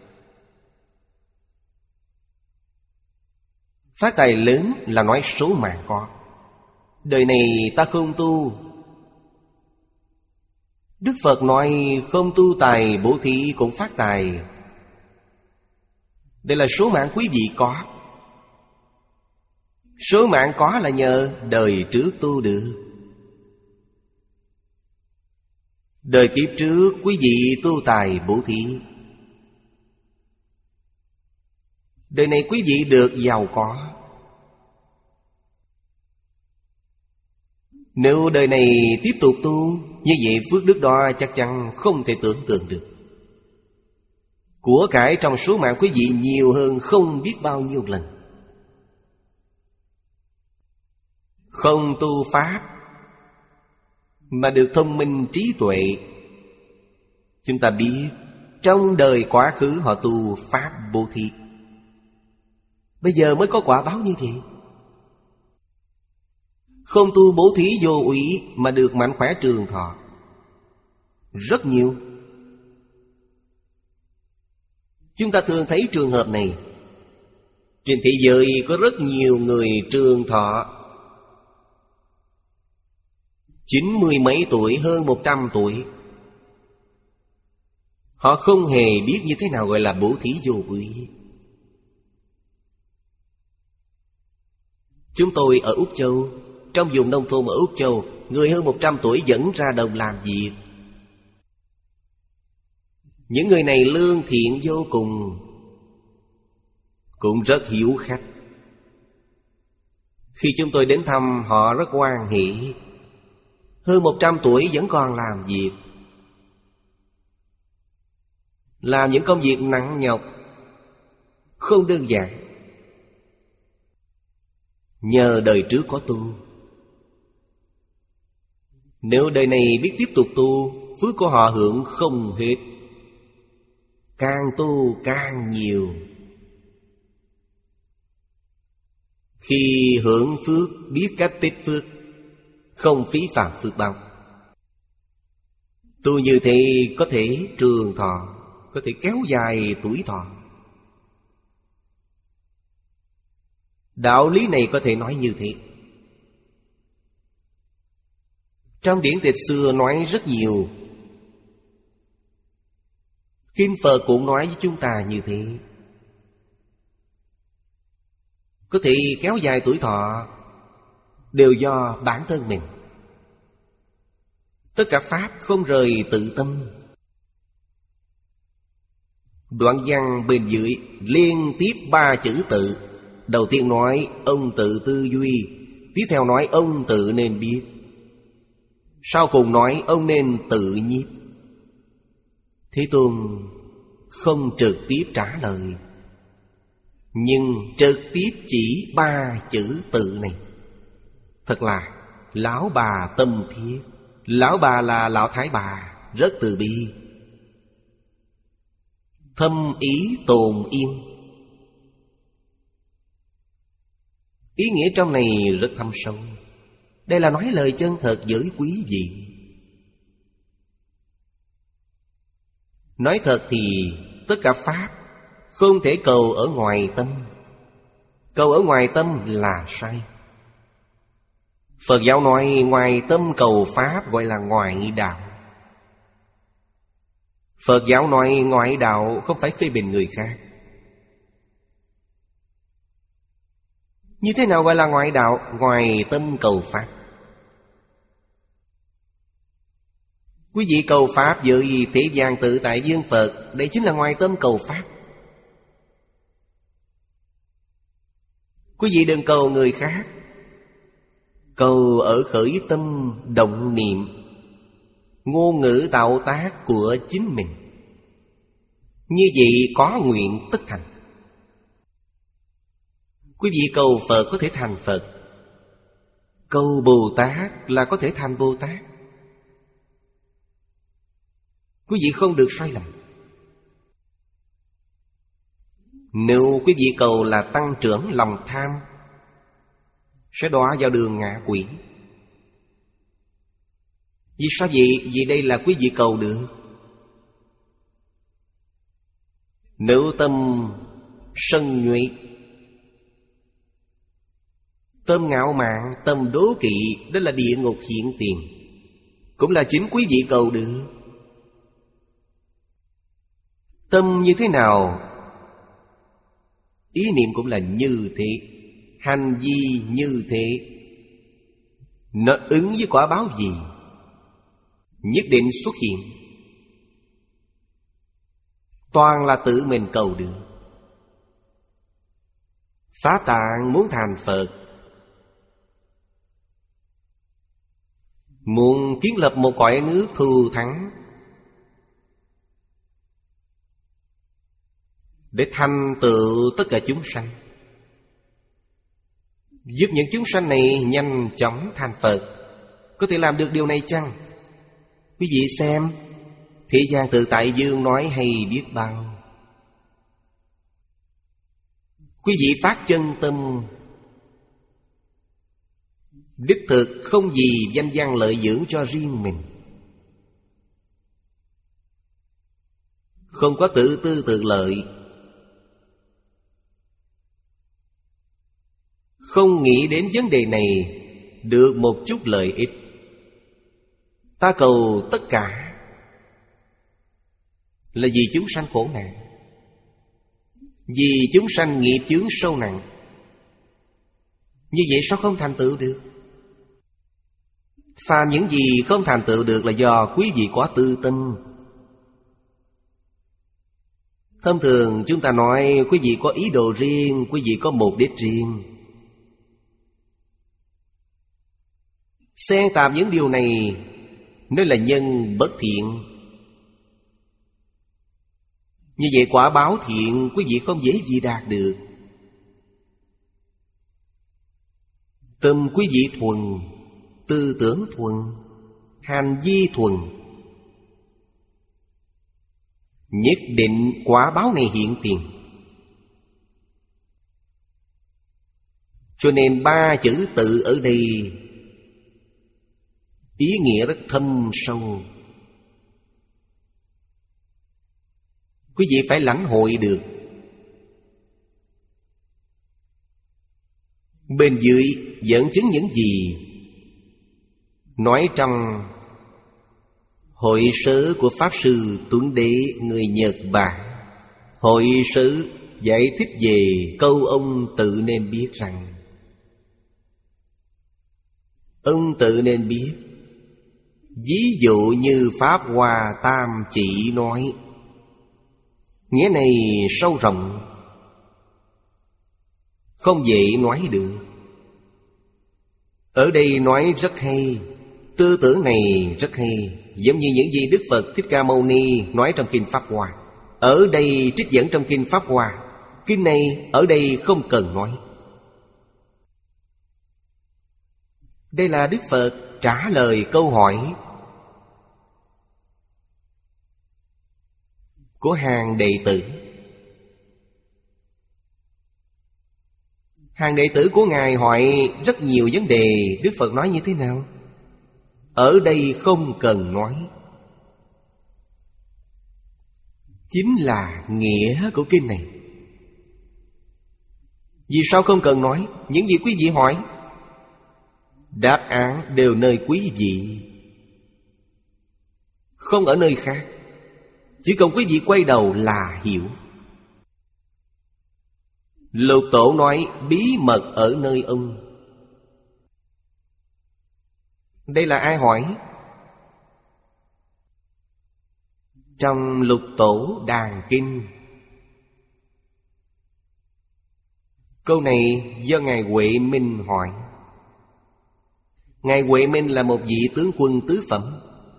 phát tài lớn là nói số mạng có. Đời này ta không tu. Đức Phật nói không tu tài bố thí cũng phát tài. Đây là số mạng quý vị có. Số mạng có là nhờ đời trước tu được. Đời kiếp trước quý vị tu tài bố thí, đời này quý vị được giàu có. Nếu đời này tiếp tục tu, như vậy phước đức đó chắc chắn không thể tưởng tượng được. Của cải trong số mạng quý vị nhiều hơn không biết bao nhiêu lần. Không tu Pháp mà được thông minh trí tuệ, chúng ta biết trong đời quá khứ họ tu Pháp bố thí, bây giờ mới có quả báo như vậy. Không tu bố thí vô úy mà được mạnh khỏe trường thọ rất nhiều. Chúng ta thường thấy trường hợp này. Trên thế giới có rất nhiều người trường thọ chín mươi mấy tuổi, hơn một trăm tuổi. Họ không hề biết như thế nào gọi là bố thí vô úy. Chúng tôi ở Úc Châu, trong vùng nông thôn ở Úc Châu, người hơn một trăm tuổi dẫn ra đồng làm việc. Những người này lương thiện vô cùng, cũng rất hiếu khách. Khi chúng tôi đến thăm họ rất hoan hỷ. Hơn một trăm tuổi vẫn còn làm việc, làm những công việc nặng nhọc, không đơn giản. Nhờ đời trước có tu. Nếu đời này biết tiếp tục tu, phước của họ hưởng không hết, càng tu càng nhiều. Khi hưởng phước biết cách tích phước, không phí phạm phước báo. Tu như thế có thể trường thọ, có thể kéo dài tuổi thọ. Đạo lý này có thể nói như thế. Trong điển tịch xưa nói rất nhiều. Kinh Phật cũng nói với chúng ta như thế. Có thể kéo dài tuổi thọ đều do bản thân mình. Tất cả Pháp không rời tự tâm. Đoạn văn bên dưới liên tiếp ba chữ tự. Đầu tiên nói ông tự tư duy, tiếp theo nói ông tự nên biết, sau cùng nói ông nên tự nhiếp. Thế Tôn không trực tiếp trả lời, nhưng trực tiếp chỉ ba chữ tự này. Thật là lão bà tâm thiết. Lão bà là lão thái bà, rất từ bi, thâm ý tồn yên. Ý nghĩa trong này rất thâm sâu. Đây là nói lời chân thật với quý vị. Nói thật thì tất cả Pháp không thể cầu ở ngoài tâm. Cầu ở ngoài tâm là sai. Phật giáo nói ngoài tâm cầu Pháp gọi là ngoại đạo. Phật giáo nói ngoại đạo không phải phê bình người khác. Như thế nào gọi là ngoại đạo? Ngoài tâm cầu Pháp. Quý vị cầu Pháp với thế gian tự tại dương Phật, đây chính là ngoài tâm cầu Pháp. Quý vị đừng cầu người khác, cầu ở khởi tâm động niệm, ngôn ngữ tạo tác của chính mình. Như vậy có nguyện tất thành. Quý vị cầu Phật có thể thành Phật, cầu Bồ Tát là có thể thành Bồ Tát. Quý vị không được sai lầm. Nếu quý vị cầu là tăng trưởng lòng tham, sẽ đọa vào đường ngạ quỷ. Vì sao vậy? Vì đây là quý vị cầu được. Nếu tâm sân nhuệ, tâm ngạo mạn, tâm đố kỵ, đó là địa ngục hiện tiền, cũng là chính quý vị cầu được. Tâm như thế nào, ý niệm cũng là như thế, hành vi như thế. Nó ứng với quả báo gì? nhất định xuất hiện. Toàn là tự mình cầu được. Phá Tạng muốn thành Phật, muốn kiến lập một cõi nước thù thắng, để thành tựu tất cả chúng sanh, giúp những chúng sanh này nhanh chóng thành Phật. Có thể làm được điều này chăng? Quý vị xem, Thế gian Tự Tại Dương nói hay biết bao. Quý vị phát chân tâm, đích thực không gì danh văn lợi dưỡng cho riêng mình, không có tự tư tự lợi, không nghĩ đến vấn đề này được một chút lợi ích. Ta cầu tất cả là vì chúng sanh khổ nạn, vì chúng sanh nghiệp chướng sâu nặng. Như vậy sao không thành tựu được? Phàm những gì không thành tựu được là do quý vị có tư tin. Thông thường chúng ta nói quý vị có ý đồ riêng, quý vị có mục đích riêng. Xen tạp những điều này nên là nhân bất thiện. Như vậy quả báo thiện quý vị không dễ gì đạt được. Tâm quý vị thuần, tư tưởng thuần, hành vi thuần, nhất định quả báo này hiện tiền. Cho nên ba chữ tự ở đây ý nghĩa rất thâm sâu. Quý vị phải lãnh hội được. Bên dưới dẫn chứng những gì nói trong hội sớ của Pháp Sư Tuấn Đế người Nhật Bản. Hội sớ giải thích về câu ông tự nên biết rằng, ông tự nên biết, ví dụ như Pháp Hoa Tam Chỉ nói, nghĩa này sâu rộng, không dễ nói được. Ở đây nói rất hay, tư tưởng này rất hay, giống như những gì Đức Phật Thích Ca Mâu Ni nói trong Kinh Pháp Hoa. Ở đây trích dẫn trong Kinh Pháp Hoa. Kinh này ở đây không cần nói. Đây là Đức Phật trả lời câu hỏi của hàng đệ tử. Hàng đệ tử của Ngài hỏi rất nhiều vấn đề. Đức Phật nói như thế nào? Ở đây không cần nói. Chính là nghĩa của kinh này. Vì sao không cần nói? Những gì quý vị hỏi, đáp án đều nơi quý vị, không ở nơi khác. Chỉ cần quý vị quay đầu là hiểu. Lục Tổ nói bí mật ở nơi ông. Đây là ai hỏi? Trong Lục Tổ Đàn Kinh. Câu này do Ngài Huệ Minh hỏi. Ngài Huệ Minh là một vị tướng quân tứ phẩm.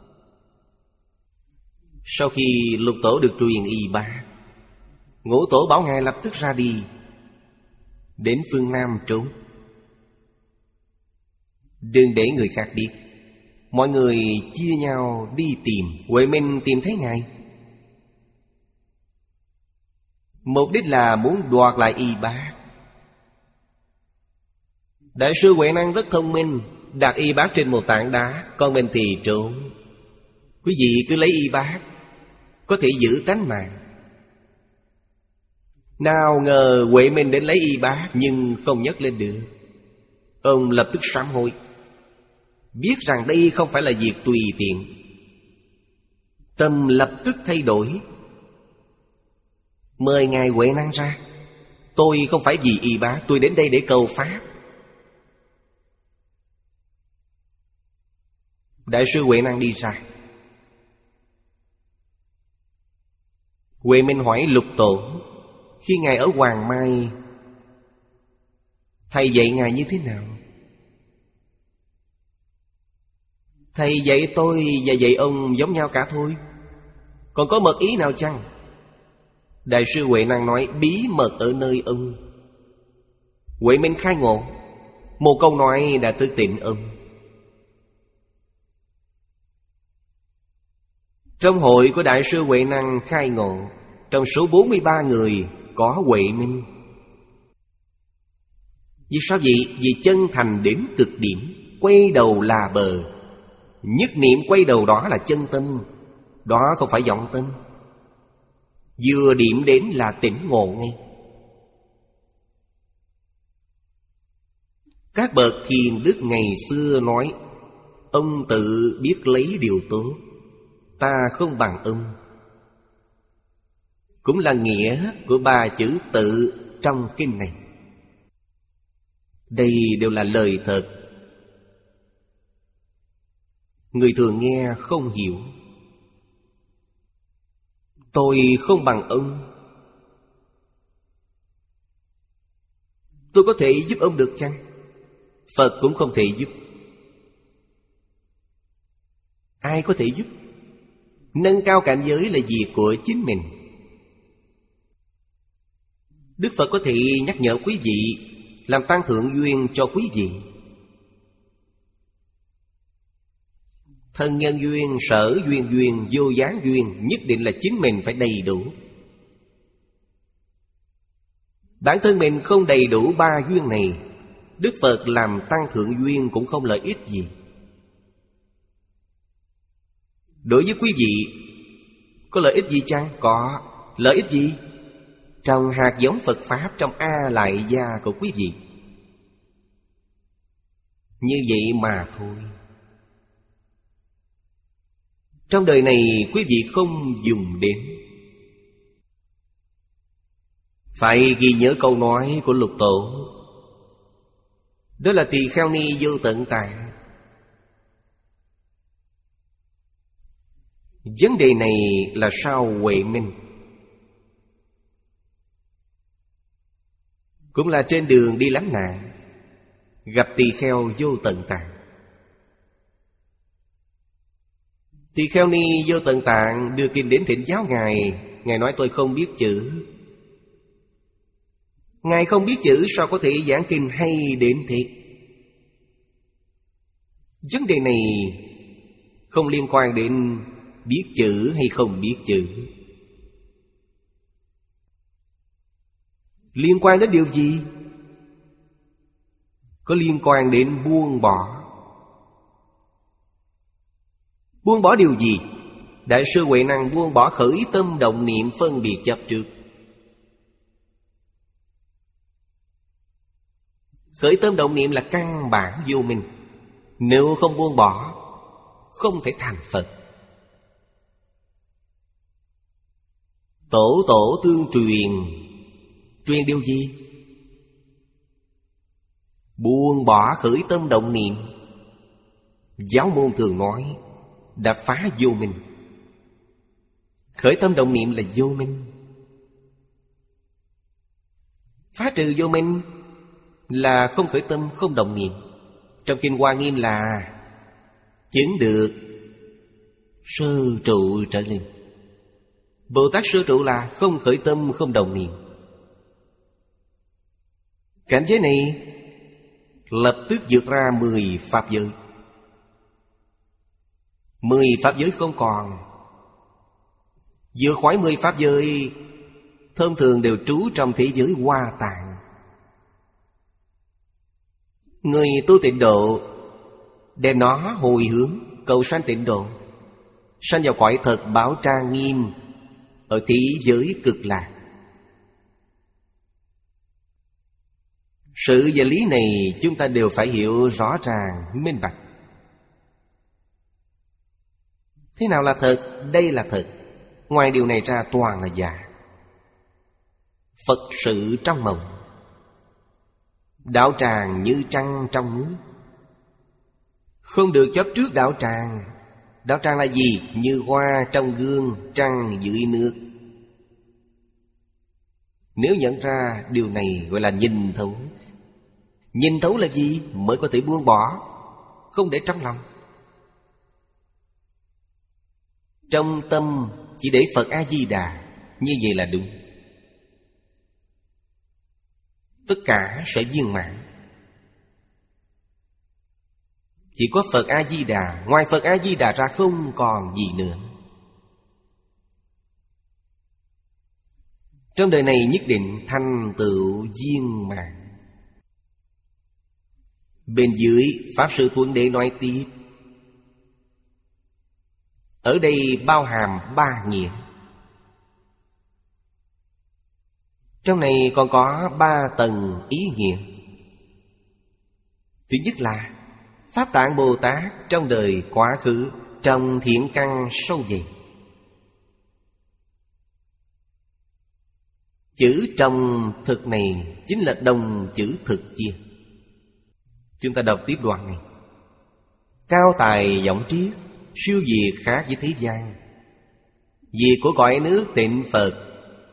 Sau khi Lục Tổ được truyền y bá, Ngũ Tổ bảo Ngài lập tức ra đi, đến phương Nam trốn. Đừng để người khác biết. Mọi người chia nhau đi tìm. Huệ Minh tìm thấy Ngài, mục đích là muốn đoạt lại y bá. Đại sư Huệ Năng rất thông minh, đặt y bác trên một tảng đá, còn mình thì trốn. Quý vị cứ lấy y bác, có thể giữ tánh mạng. Nào ngờ Huệ Minh đến lấy y bác nhưng không nhấc lên được. Ông lập tức sám hối, biết rằng đây không phải là việc tùy tiện. Tâm lập tức thay đổi, mời Ngài Huệ Năng ra. Tôi không phải vì y bác, tôi đến đây để cầu Pháp. Đại sư Huệ Năng đi ra, Huệ Minh hỏi Lục Tổ, khi Ngài ở Hoàng Mai, thầy dạy Ngài như thế nào? Thầy dạy tôi và dạy ông giống nhau cả thôi, còn có mật ý nào chăng? Đại sư Huệ Năng nói, bí mật ở nơi ông. Huệ Minh khai ngộ, một câu nói đã thức tỉnh ông. Trong hội của Đại sư Huệ Năng khai ngộ, trong số bốn mươi ba người có Huệ Minh. Vì sao vậy? Vì chân thành đến cực điểm, quay đầu là bờ. Nhất niệm quay đầu đó là chân tâm, đó không phải vọng tâm. Vừa điểm đến là tỉnh ngộ ngay. Các bậc thiền đức ngày xưa nói, ông tự biết lấy điều tốt, ta không bằng ông. Cũng là nghĩa của ba chữ tự trong kinh này. Đây đều là lời thật, người thường nghe không hiểu. Tôi không bằng ông, tôi có thể giúp ông được chăng? Phật cũng không thể giúp. Ai có thể giúp? Nâng cao cảnh giới là việc của chính mình. Đức Phật có thể nhắc nhở quý vị, làm tăng thượng duyên cho quý vị. Thân nhân duyên, sở duyên duyên, vô gián duyên, nhất định là chính mình phải đầy đủ. Bản thân mình không đầy đủ ba duyên này, Đức Phật làm tăng thượng duyên cũng không lợi ích gì. Đối với quý vị, có lợi ích gì chăng? Có. Lợi ích gì? Trong hạt giống Phật Pháp, trong A Lại Gia của quý vị. Như vậy mà thôi. Trong đời này quý vị không dùng đến. Phải ghi nhớ câu nói của Lục Tổ, đó là Tỳ Kheo Ni Vô Tận Tạng. Vấn đề này là sao Huệ Minh, cũng là trên đường đi lánh nạn, gặp Tỳ Kheo Vô Tận Tạng. Tỳ Kheo Ni Vô Tận Tạng đưa kinh đến thỉnh giáo Ngài. Ngài nói tôi không biết chữ. Ngài không biết chữ sao có thể giảng kinh hay đến thế? Vấn đề này không liên quan đến biết chữ hay không biết chữ. Liên quan đến điều gì? Có liên quan đến buông bỏ. Buông bỏ điều gì? Đại sư Huệ Năng buông bỏ khởi tâm động niệm phân biệt chấp trước. Khởi tâm động niệm là căn bản vô minh. Nếu không buông bỏ, không thể thành Phật. Tổ tổ tương truyền. Truyền điều gì? Buông bỏ khởi tâm động niệm. Giáo môn thường nói đã phá vô minh. Khởi tâm động niệm là vô minh. Phá trừ vô minh là không khởi tâm, không động niệm. Trong Kinh Hoa Nghiêm là chứng được sơ trụ trở lên. Bồ Tát sơ trụ là không khởi tâm, không động niệm. Cảnh giới này lập tức vượt ra mười pháp giới. Mười pháp giới không còn. Vượt khỏi mười pháp giới, thông thường đều trú trong thế giới Hoa Tạng. Người tu tịnh độ đem nó hồi hướng cầu sanh tịnh độ, sanh vào cõi thật bảo trang nghiêm ở thế giới cực lạc. Sự và lý này chúng ta đều phải hiểu rõ ràng, minh bạch. Thế nào là thật? Đây là thật. Ngoài điều này ra toàn là giả. Phật sự trong mộng, đạo tràng như trăng trong nước. Không được chấp trước đạo tràng. Đạo tràng là gì? Như hoa trong gương, trăng dưới nước. Nếu nhận ra điều này gọi là nhìn thấu. Nhìn thấu là gì? Mới có thể buông bỏ, không để trong lòng. Trong tâm chỉ để Phật A-di-đà, như vậy là đúng. Tất cả sẽ viên mãn. Chỉ có Phật A-di-đà, ngoài Phật A-di-đà ra không còn gì nữa. Trong đời này nhất định thành tựu viên mãn. Bên dưới Pháp Sư Thuận Đế nói tiếp. Ở đây bao hàm ba nghĩa. Trong này còn có ba tầng ý nghĩa. Thứ nhất là Pháp Tạng Bồ Tát trong đời quá khứ, trong thiện căn sâu dày. Chữ trong thực này chính là đồng chữ thực kia. Chúng ta đọc tiếp đoạn này. Cao tài vọng triết, siêu việt khác với thế gian. Việc của cõi nước tịnh Phật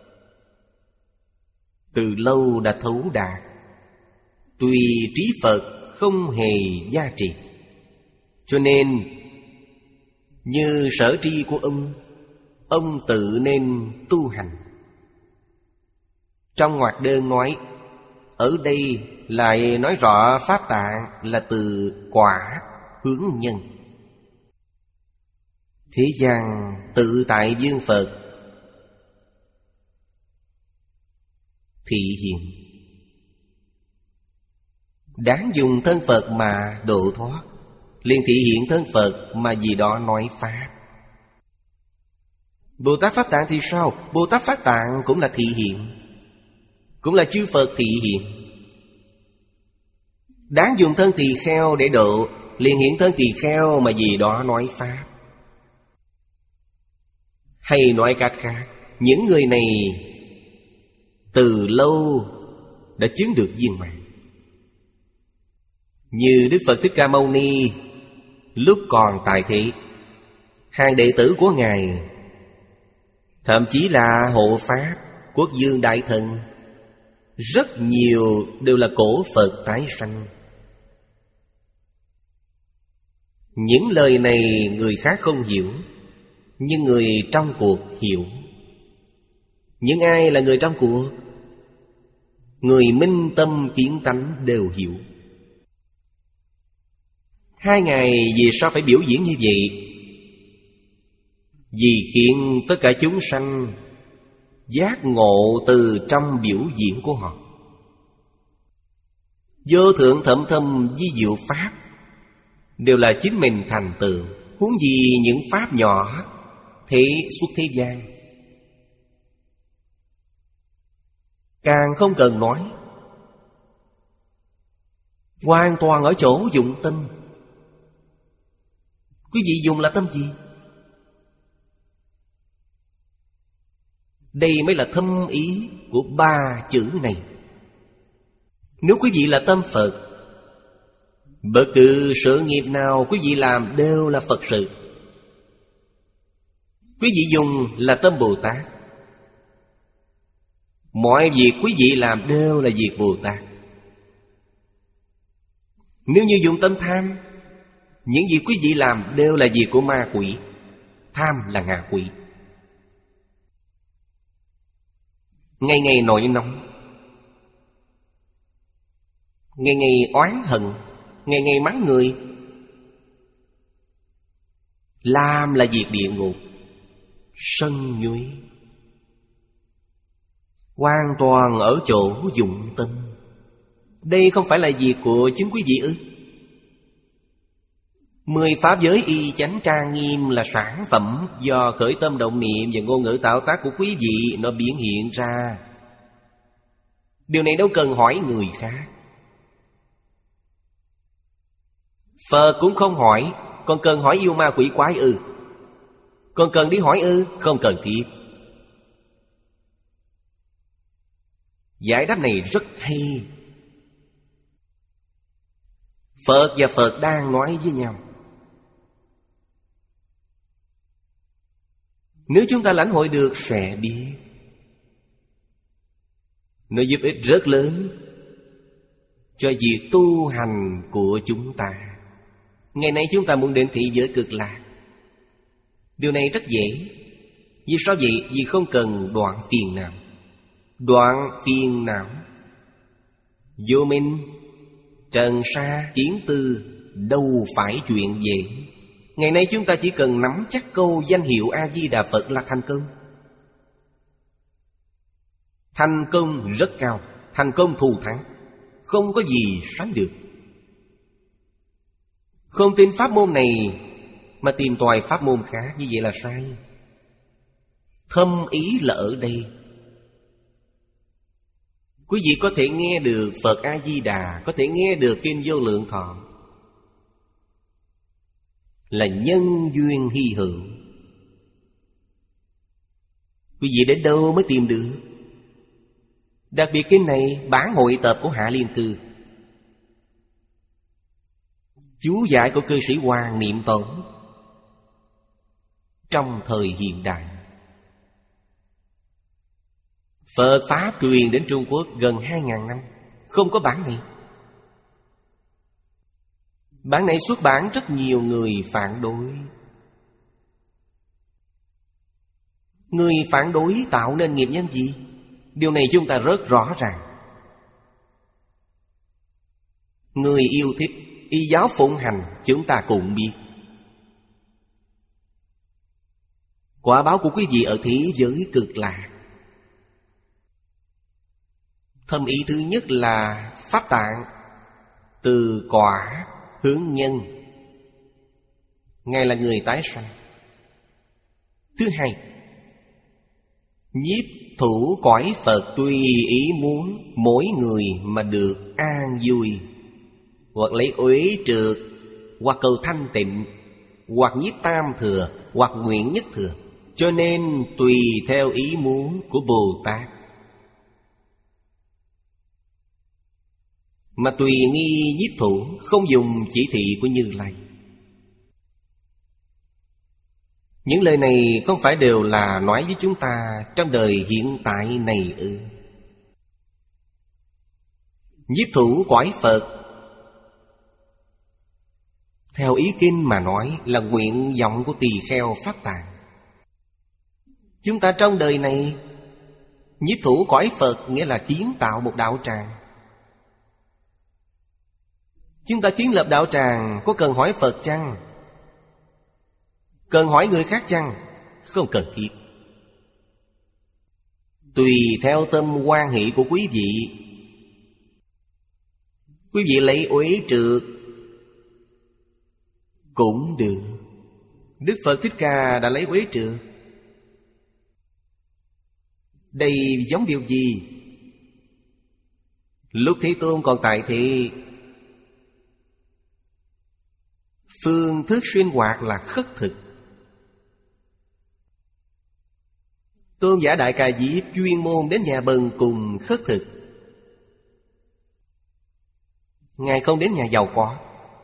từ lâu đã thấu đạt. Tuy trí Phật không hề giá trị, cho nên như sở tri của ông, ông tự nên tu hành. Trong ngoặc đơn nói, ở đây lại nói rõ Pháp Tạng là từ quả hướng nhân. Thế gian tự tại viên Phật thị hiện, đáng dùng thân Phật mà độ thoát, liền thị hiện thân Phật mà gì đó nói Pháp. Bồ Tát Pháp Tạng thì sao? Bồ Tát Pháp Tạng cũng là thị hiện, cũng là chư Phật thị hiện. Đáng dùng thân tỳ kheo để độ, liền hiện thân tỳ kheo mà gì đó nói Pháp. Hay nói cách khác, những người này từ lâu đã chứng được viên mãn. Như Đức Phật Thích Ca Mâu Ni lúc còn tại thế, hàng đệ tử của Ngài, thậm chí là hộ Pháp, Quốc Dương Đại Thần, rất nhiều đều là cổ Phật tái sanh. Những lời này người khác không hiểu, nhưng người trong cuộc hiểu. Những ai là người trong cuộc? Người minh tâm kiến tánh đều hiểu. Hai ngày vì sao phải biểu diễn như vậy? Vì khiến tất cả chúng sanh giác ngộ từ trong biểu diễn của họ. Vô thượng thậm thâm vi diệu Pháp đều là chính mình thành tựu, huống gì những Pháp nhỏ thế xuất thế gian. Càng không cần nói, hoàn toàn ở chỗ dụng tâm. Quý vị dùng là tâm gì? Đây mới là thâm ý của ba chữ này. Nếu quý vị là tâm Phật, bất cứ sự nghiệp nào quý vị làm đều là Phật sự. Quý vị dùng là tâm Bồ Tát, mọi việc quý vị làm đều là việc Bồ Tát. Nếu như dùng tâm tham, những gì quý vị làm đều là việc của ma quỷ. Tham là ngạ quỷ. Ngày ngày nổi nóng, ngày ngày oán hận, ngày ngày mắng người, làm là việc địa ngục. Sân nhuế, hoàn toàn ở chỗ dụng tâm. Đây không phải là việc của chính quý vị ư? Mười pháp giới y chánh trang nghiêm là sản phẩm do khởi tâm động niệm và ngôn ngữ tạo tác của quý vị nó biến hiện ra. Điều này đâu cần hỏi người khác. Phật cũng không hỏi, còn cần hỏi yêu ma quỷ quái ư? Còn cần đi hỏi ư? Không cần thiết. Giải đáp này rất hay. Phật và Phật đang nói với nhau. Nếu chúng ta lãnh hội được sẽ biết. Nó giúp ích rất lớn cho việc tu hành của chúng ta. Ngày nay chúng ta muốn đến thị giới cực lạc. Điều này rất dễ. Vì sao vậy? Vì không cần đoạn phiền não. Đoạn phiền não, vô minh, trần sa, kiến tư, đâu phải chuyện dễ. Ngày nay chúng ta chỉ cần nắm chắc câu danh hiệu A-di-đà Phật là thành công. Thành công rất cao, thành công thù thắng, không có gì sánh được. Không tin pháp môn này mà tìm tòi pháp môn khác, như vậy là sai. Thâm ý là ở đây. Quý vị có thể nghe được Phật A-di-đà, có thể nghe được Kinh Vô Lượng Thọ, là nhân duyên hy hữu. Quý vị đến đâu mới tìm được? Đặc biệt kinh này bản hội tập của Hạ Liên Cư, chú giải của cư sĩ Hoàng Niệm Tổ trong thời hiện đại. Phật Pháp truyền đến Trung Quốc gần hai ngàn năm, không có bản này. Bản này xuất bản rất nhiều người phản đối. Người phản đối tạo nên nghiệp nhân gì? Điều này chúng ta rất rõ ràng. Người yêu thích y giáo phụng hành, chúng ta cũng biết. Quả báo của quý vị ở thế giới cực lạc. Thâm ý thứ nhất là pháp tạng từ quả hướng nhân, Ngài là người tái sanh. Thứ hai, nhiếp thủ cõi Phật tùy ý muốn mỗi người mà được an vui, hoặc lấy uế trượt, hoặc cầu thanh tịnh, hoặc nhiếp tam thừa, hoặc nguyện nhất thừa. Cho nên tùy theo ý muốn của Bồ Tát, mà tùy nghi nhiếp thủ, không dùng chỉ thị của Như Lai. Những lời này không phải đều là nói với chúng ta trong đời hiện tại này ư? Nhiếp thủ cõi Phật, theo ý kinh mà nói, là nguyện vọng của tỳ kheo Pháp Tạng. Chúng ta trong đời này, nhiếp thủ cõi Phật nghĩa là kiến tạo một đạo tràng. Chúng ta kiến lập đạo tràng có cần hỏi Phật chăng? Cần hỏi người khác chăng? Không cần thiết. Tùy theo tâm hoan hỷ của quý vị. Quý vị lấy uế trượt cũng được. Đức Phật Thích Ca đã lấy uế trượt. Đây giống điều gì? Lúc Thế Tôn còn tại thị, phương thức sinh hoạt là khất thực. Tôn giả Đại Ca Diếp chuyên môn đến nhà bần cùng khất thực. Ngài không đến nhà giàu có.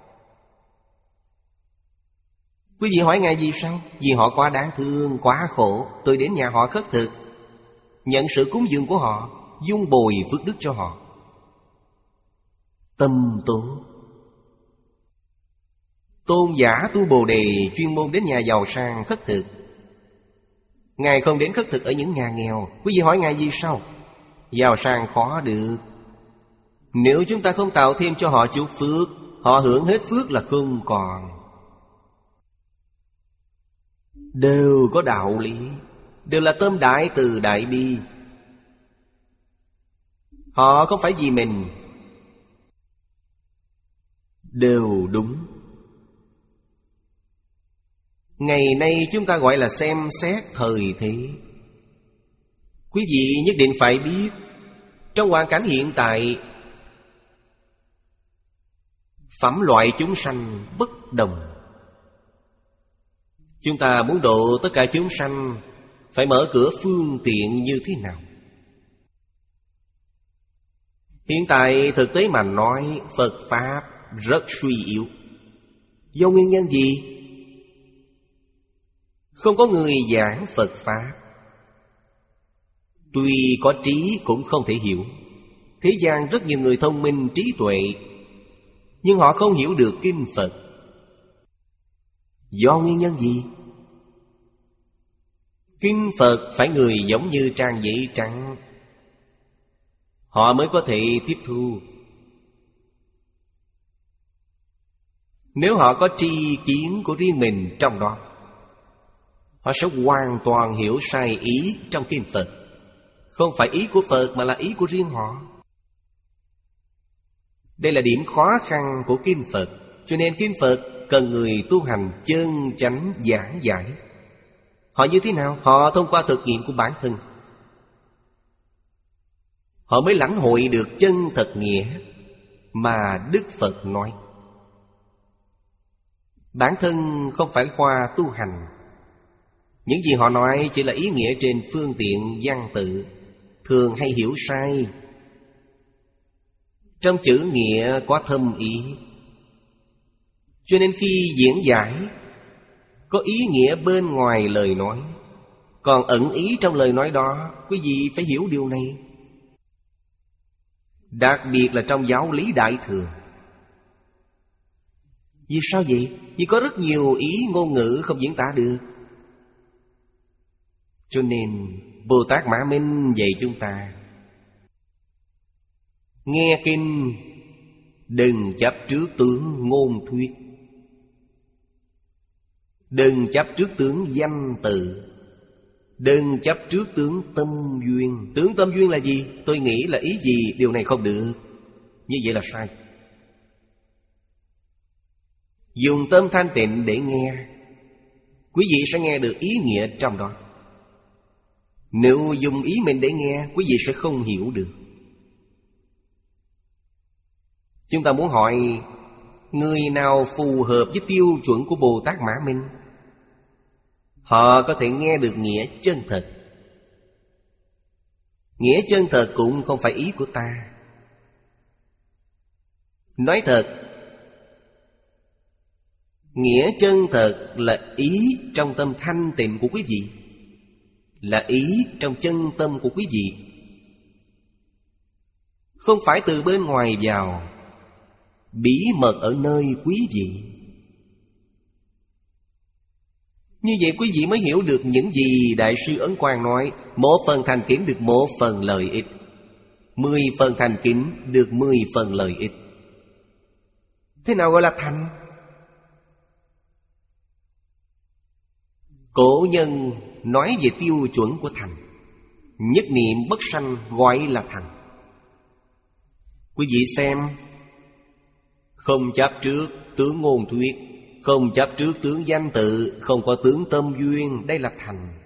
Quý vị hỏi Ngài vì sao? Vì họ quá đáng thương, quá khổ. Tôi đến nhà họ khất thực, nhận sự cúng dường của họ, dung bồi phước đức cho họ. Tâm tố. Tôn giả tu Bồ Đề chuyên môn đến nhà giàu sang khất thực. Ngài không đến khất thực ở những nhà nghèo. Quý vị hỏi Ngài vì sao? Giàu sang khó được. Nếu chúng ta không tạo thêm cho họ chút phước, họ hưởng hết phước là không còn. Đều có đạo lý, đều là tâm đại từ đại bi. Họ không phải vì mình, đều đúng. Ngày nay chúng ta gọi là xem xét thời thế. Quý vị nhất định phải biết, trong hoàn cảnh hiện tại, phẩm loại chúng sanh bất đồng. Chúng ta muốn độ tất cả chúng sanh, phải mở cửa phương tiện như thế nào? Hiện tại thực tế mà nói, Phật Pháp rất suy yếu. Do nguyên nhân gì? Không có người giảng Phật Pháp. Tuy có trí cũng không thể hiểu. Thế gian rất nhiều người thông minh trí tuệ, nhưng họ không hiểu được kinh Phật. Do nguyên nhân gì? Kinh Phật phải người giống như trang giấy trắng, họ mới có thể tiếp thu. Nếu họ có tri kiến của riêng mình trong đó, họ sẽ hoàn toàn hiểu sai ý trong kinh Phật. Không phải ý của Phật mà là ý của riêng họ. Đây là điểm khó khăn của kinh Phật. Cho nên kinh Phật cần người tu hành chân chánh giảng giải. Họ như thế nào? Họ thông qua thực nghiệm của bản thân, họ mới lãnh hội được chân thật nghĩa mà Đức Phật nói. Bản thân không phải khoa tu hành. Những gì họ nói chỉ là ý nghĩa trên phương tiện văn tự, thường hay hiểu sai. Trong chữ nghĩa có thâm ý, cho nên khi diễn giải có ý nghĩa bên ngoài lời nói, còn ẩn ý trong lời nói đó. Quý vị phải hiểu điều này. Đặc biệt là trong giáo lý Đại Thừa. Vì sao vậy? Vì có rất nhiều ý ngôn ngữ không diễn tả được. Cho nên Bồ Tát Mã Minh dạy chúng ta: nghe kinh đừng chấp trước tướng ngôn thuyết, đừng chấp trước tướng danh từ, đừng chấp trước tướng tâm duyên. Tướng tâm duyên là gì? Tôi nghĩ là ý gì? Điều này không được. Như vậy là sai. Dùng tâm thanh tịnh để nghe, quý vị sẽ nghe được ý nghĩa trong đó. Nếu dùng ý mình để nghe, quý vị sẽ không hiểu được. Chúng ta muốn hỏi người nào phù hợp với tiêu chuẩn của Bồ Tát Mã Minh, họ có thể nghe được nghĩa chân thật. Nghĩa chân thật cũng không phải ý của ta. Nói thật, nghĩa chân thật là ý trong tâm thanh tịnh của quý vị, là ý trong chân tâm của quý vị, không phải từ bên ngoài vào, bí mật ở nơi quý vị. Như vậy quý vị mới hiểu được những gì Đại sư Ấn Quang nói: một phần thành kính được một phần lợi ích, mười phần thành kính được mười phần lợi ích. Thế nào gọi là thành? Cổ nhân nói về tiêu chuẩn của thành: nhất niệm bất sanh gọi là thành. Quý vị xem, không chấp trước tướng ngôn thuyết, không chấp trước tướng danh tự, không có tướng tâm duyên, đây là thành.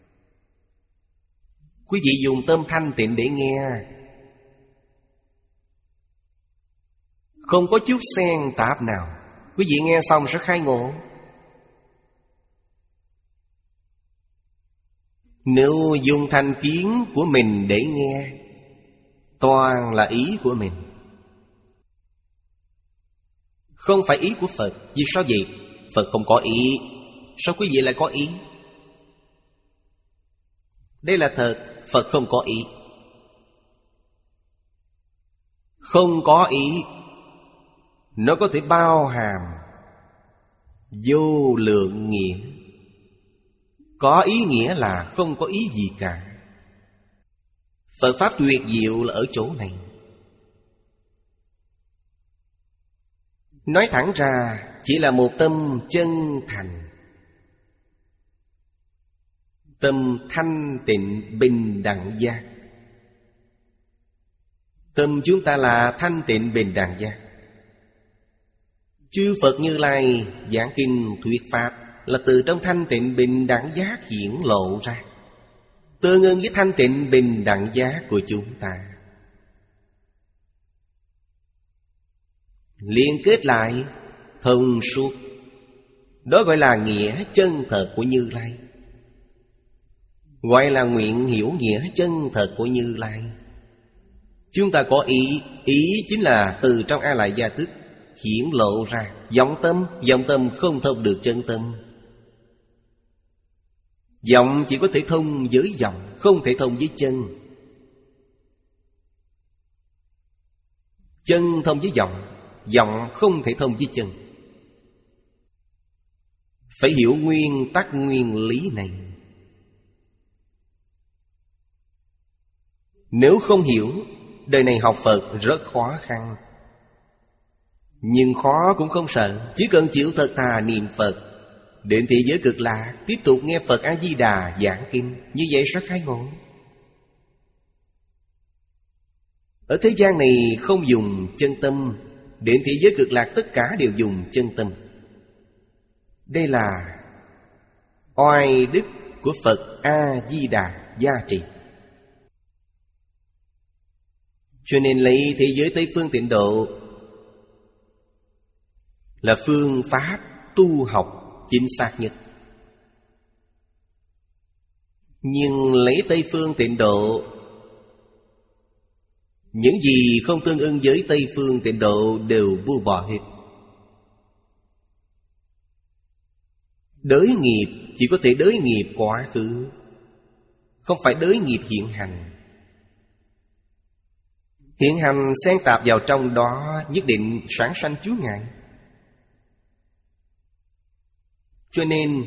Quý vị dùng tâm thanh tịnh để nghe, không có chút xen tạp nào, quý vị nghe xong sẽ khai ngộ. Nếu dùng thành kiến của mình để nghe, toàn là ý của mình, không phải ý của Phật. Vì sao vậy? Phật không có ý, sao quý vị lại có ý? Đây là thật, Phật không có ý. Không có ý, nó có thể bao hàm vô lượng nghĩa. Có ý nghĩa là không có ý gì cả. Phật Pháp tuyệt diệu là ở chỗ này. Nói thẳng ra, chỉ là một tâm chân thành, tâm thanh tịnh bình đẳng giác. Tâm chúng ta là thanh tịnh bình đẳng giác. Chư Phật Như Lai giảng kinh thuyết Pháp là từ trong thanh tịnh bình đẳng giác hiển lộ ra, tương ứng với thanh tịnh bình đẳng giác của chúng ta, liên kết lại thông suốt. Đó gọi là nghĩa chân thật của Như Lai, gọi là nguyện hiểu nghĩa chân thật của Như Lai. Chúng ta có ý, ý chính là từ trong A Lại Gia Thức hiển lộ ra. Vọng tâm, vọng tâm không thông được chân tâm. Vọng chỉ có thể thông với vọng, không thể thông với chân. Chân thông với vọng, vọng không thể thông với chân. Phải hiểu nguyên tắc nguyên lý này. Nếu không hiểu, đời này học Phật rất khó khăn. Nhưng khó cũng không sợ, chỉ cần chịu thật thà niệm Phật, đến thế giới cực lạc, tiếp tục nghe Phật A-di-đà giảng kinh, như vậy sẽ khai ngộ. Ở thế gian này không dùng chân tâm, đến thế giới cực lạc tất cả đều dùng chân tâm. Đây là oai đức của Phật A-di-đà gia trì. Cho nên lấy thế giới Tây Phương Tịnh Độ là phương pháp tu học chính xác nhất. Nhưng lấy Tây Phương Tịnh Độ, những gì không tương ưng với Tây Phương Tịnh Độ đều buông bỏ hết. Đới nghiệp chỉ có thể đới nghiệp quá khứ, không phải đới nghiệp hiện hành. Hiện hành xen tạp vào trong đó, nhất định sản sanh chướng ngại. Cho nên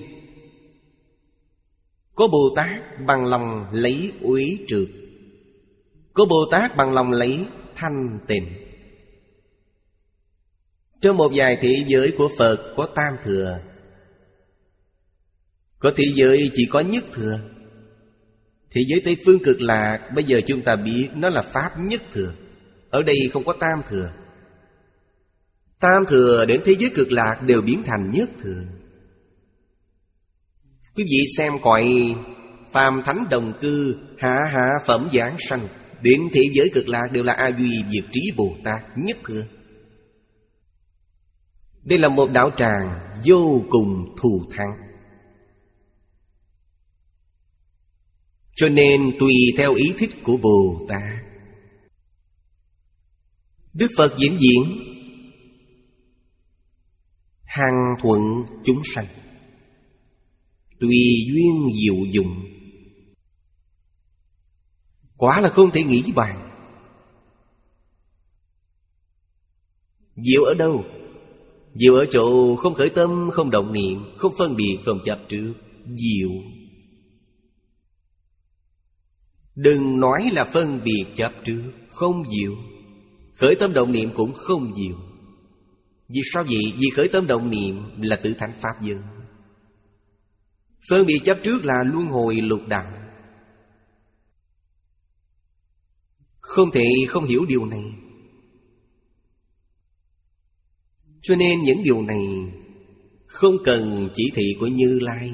có Bồ Tát bằng lòng lấy uế trượt, có Bồ Tát bằng lòng lấy thanh tịnh. Trong một vài thế giới của Phật có tam thừa, có thế giới chỉ có nhất thừa. Thế giới Tây Phương Cực Lạc bây giờ chúng ta biết nó là pháp nhất thừa. Ở đây không có tam thừa. Tam thừa đến thế giới Cực Lạc đều biến thành nhất thừa. Quý vị xem cõi phàm thánh đồng cư, hạ hạ phẩm giảng sanh, đến thế giới Cực Lạc đều là A Duy Diệt Trí Bồ Tát nhất thừa. Đây là một đạo tràng vô cùng thù thắng. Cho nên tùy theo ý thích của Bồ Tát, Đức Phật diễn diễn hằng thuận chúng sanh, tùy duyên diệu dụng, quả là không thể nghĩ bàn. Diệu ở đâu? Diệu ở chỗ không khởi tâm, không động niệm, không phân biệt, không chấp trước. Diệu. Đừng nói là phân biệt chấp trước, không diệu. Khởi tâm động niệm cũng không diệu. Vì sao vậy? Vì khởi tâm động niệm là tự thành pháp giới. Phân biệt chấp trước là luân hồi lục đạo. Không thể không hiểu điều này. Cho nên những điều này không cần chỉ thị của Như Lai.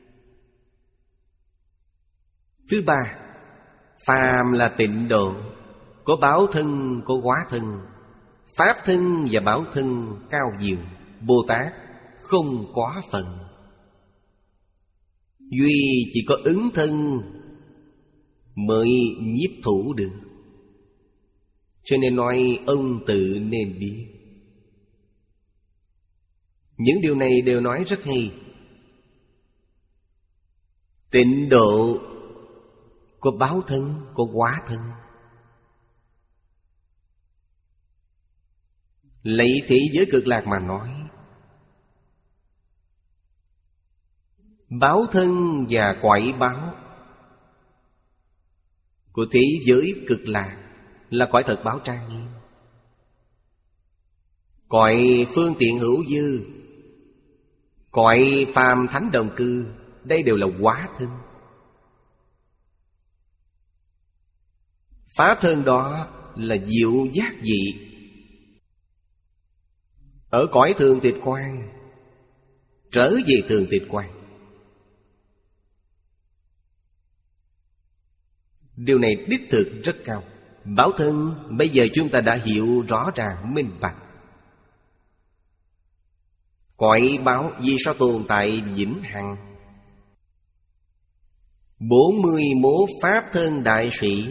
Thứ ba, phàm là tịnh độ, có báo thân, có hóa thân. Pháp thân và báo thân cao diệu, Bồ Tát không có phần. Duy chỉ có ứng thân mới nhiếp thủ được. Cho nên nói ông tự nên biết. Những điều này đều nói rất hay. Tịnh độ có báo thân, có hóa thân. Lấy thế giới Cực Lạc mà nói, báo thân và quậy báo của thế giới Cực Lạc là cõi thật báo trang nghiêm. Cõi phương tiện hữu dư, cõi phàm thánh đồng cư, đây đều là hóa thân. Pháp thân đó là diệu giác dị. Ở cõi thường tịch quan trở về thường tịch quan. Điều này đích thực rất cao. Báo thân bây giờ chúng ta đã hiểu rõ ràng minh bạch. Cõi báo vì sao tồn tại vĩnh hằng? Bốn mươi mốt pháp thân đại sĩ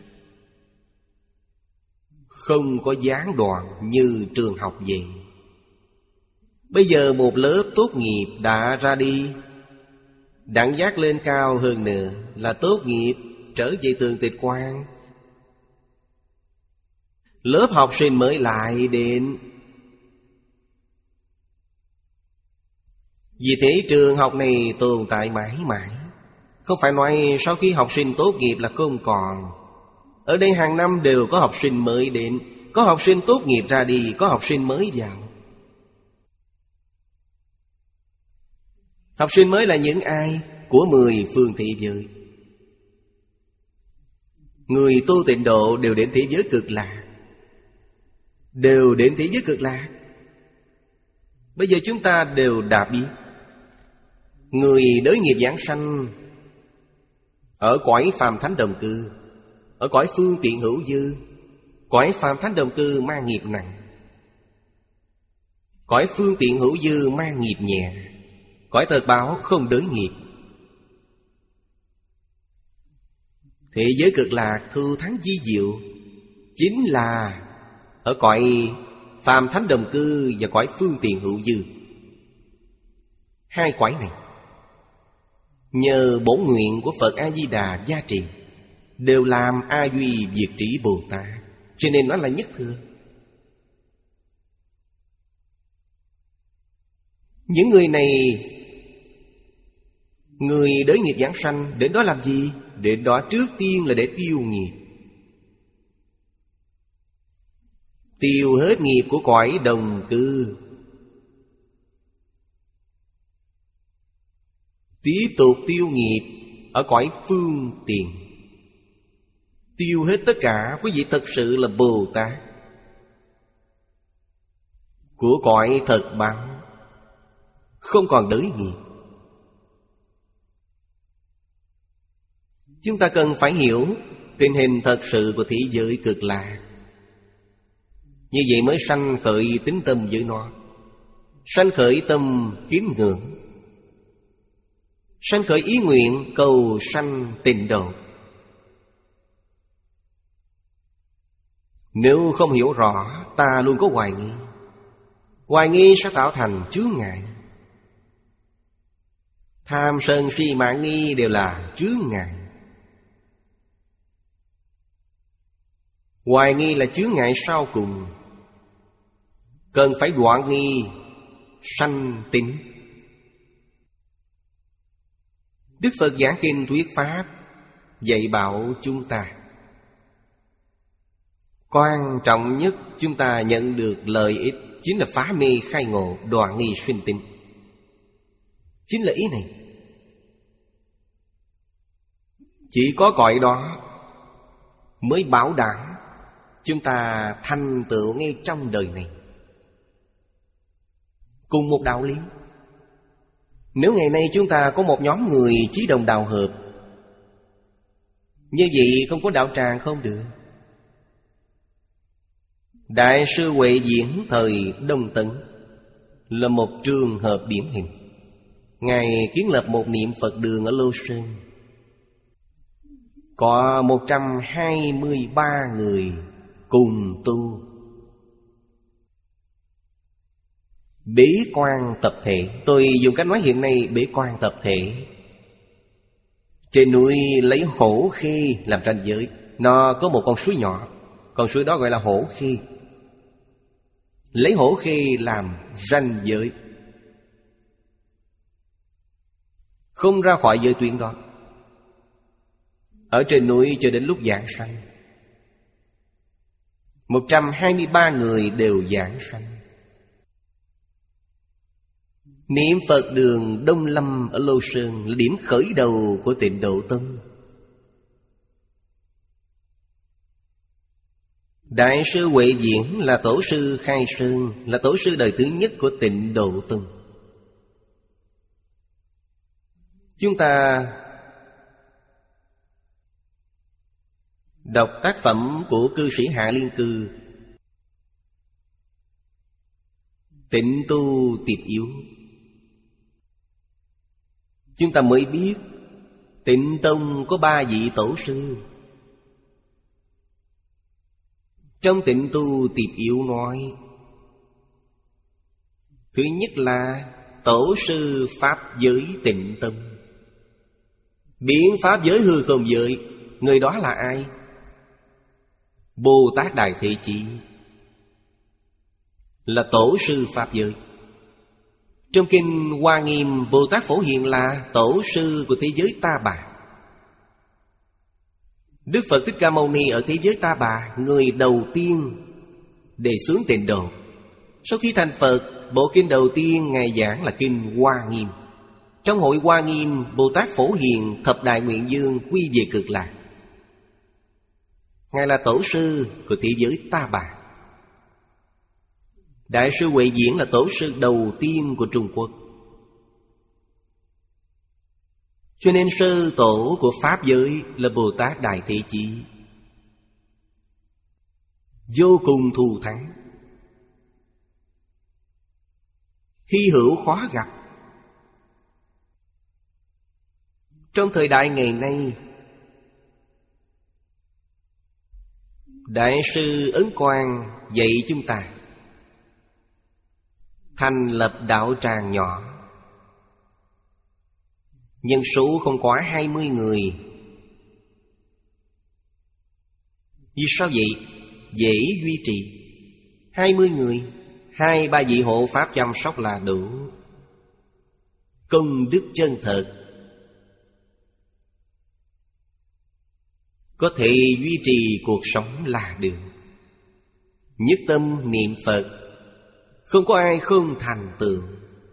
không có gián đoạn như trường học vậy. Bây giờ một lớp tốt nghiệp đã ra đi, Đẳng giác lên cao hơn nữa là tốt nghiệp, trở về Thường Tịch Quan. Lớp học sinh mới lại đến. Vì thế trường học này tồn tại mãi mãi. Không phải nói sau khi học sinh tốt nghiệp là không còn. Ở đây hàng năm đều có học sinh mới đến, có học sinh tốt nghiệp ra đi, có học sinh mới vào. Học sinh mới là những ai? Của mười phương thế giới. Người tu tịnh độ đều đến thế giới Cực Lạc, đều đến thế giới Cực Lạc. Bây giờ chúng ta đều đã biết, người đới nghiệp giảng sanh ở cõi phàm thánh đồng cư, ở cõi phương tiện hữu dư. Cõi phàm thánh đồng cư mang nghiệp nặng, cõi phương tiện hữu dư mang nghiệp nhẹ. Cõi thật báo không đới nghiệp. Thế giới Cực Lạc thư thắng di diệu chính là ở cõi phàm thánh đồng cư và cõi phương tiện hữu dư. Hai cõi này nhờ bổn nguyện của Phật A-di-đà gia trì, đều làm A Duy Diệt Trí Bồ Tát, cho nên nó là nhất thừa. Những người này, người đới nghiệp giảng sanh, đến đó làm gì? Đến đó trước tiên là để tiêu nghiệp. Tiêu hết nghiệp của cõi đồng cư, tiếp tục tiêu nghiệp ở cõi phương tiện. Tiêu hết tất cả, quý vị thật sự là Bồ Tát. Của cõi thật báo không còn đới nghiệp. Chúng ta cần phải hiểu tình hình thật sự của thế giới Cực Lạc. Như vậy mới sanh khởi tín tâm với nó, sanh khởi tâm kính ngưỡng, sanh khởi ý nguyện cầu sanh tịnh độ. Nếu không hiểu rõ, ta luôn có hoài nghi. Hoài nghi sẽ tạo thành chướng ngại. Tham sân si mạn nghi đều là chướng ngại. Hoài nghi là chướng ngại sau cùng, cần phải đoạn nghi, sanh tín. Đức Phật giảng kinh thuyết pháp, dạy bảo chúng ta, quan trọng nhất chúng ta nhận được lợi ích chính là phá mê khai ngộ, đoạn nghi sinh tín. Chính là ý này. Chỉ có cõi đó mới bảo đảm chúng ta thành tựu ngay trong đời này. Cùng một đạo lý. Nếu ngày nay chúng ta có một nhóm người chí đồng đạo hợp, như vậy không có đạo tràng không được. Đại sư Huệ Diễn thời Đông Tấn là một trường hợp điển hình. Ngài kiến lập một niệm Phật đường ở Lô Sơn, có một trăm hai mươi ba người cùng tu. Bế quan tập thể, tôi dùng cách nói hiện nay bế quan tập thể. Trên núi lấy Hổ Khê làm ranh giới. Nó có một con suối nhỏ, con suối đó gọi là Hổ Khê. Lấy Hổ Khê làm ranh giới, không ra khỏi giới tuyến đó. Ở trên núi cho đến lúc giảng sanh, một trăm hai mươi ba người đều giảng sanh. Niệm Phật đường Đông Lâm ở Lô Sơn là điểm khởi đầu của Tịnh Độ Tông. Đại sư Huệ Diễn là tổ sư khai sơn, là tổ sư đời thứ nhất của Tịnh Độ Tông. Chúng ta đọc tác phẩm của cư sĩ Hạ Liên Cư, Tịnh Tu Tiệp Yếu, chúng ta mới biết Tịnh Tông có ba vị tổ sư. Trong Tịnh Tu Tiệp Yếu nói, thứ nhất là tổ sư Pháp Giới Tịnh Tông, Biến pháp giới hư không giới. Người đó là ai? Bồ Tát Đại Thế Chí, là tổ sư pháp giới. Trong kinh Hoa Nghiêm, Bồ Tát Phổ Hiền là tổ sư của thế giới Ta Bà. Đức Phật Thích Ca Mâu Ni ở thế giới Ta Bà, người đầu tiên đề xướng tịnh độ. Sau khi thành Phật, bộ kinh đầu tiên Ngài giảng là kinh Hoa Nghiêm. Trong hội Hoa Nghiêm, Bồ Tát Phổ Hiền thập đại nguyện dương quy về Cực Lạc. Ngài là tổ sư của thế giới Ta Bà. Đại sư Huệ Diễn là tổ sư đầu tiên của Trung Quốc. Cho nên sư tổ của Pháp giới là Bồ Tát Đại Thế Chí, vô cùng thù thắng, hy hữu khó gặp. Trong thời đại ngày nay, Đại sư Ấn Quang dạy chúng ta thành lập đạo tràng nhỏ, nhân số không quá hai mươi người. Vì sao vậy? Dễ duy trì. Hai mươi người, hai ba vị hộ pháp chăm sóc là đủ. Công đức chân thật, có thể duy trì cuộc sống là được. Nhất tâm niệm Phật, không có ai không thành tựu.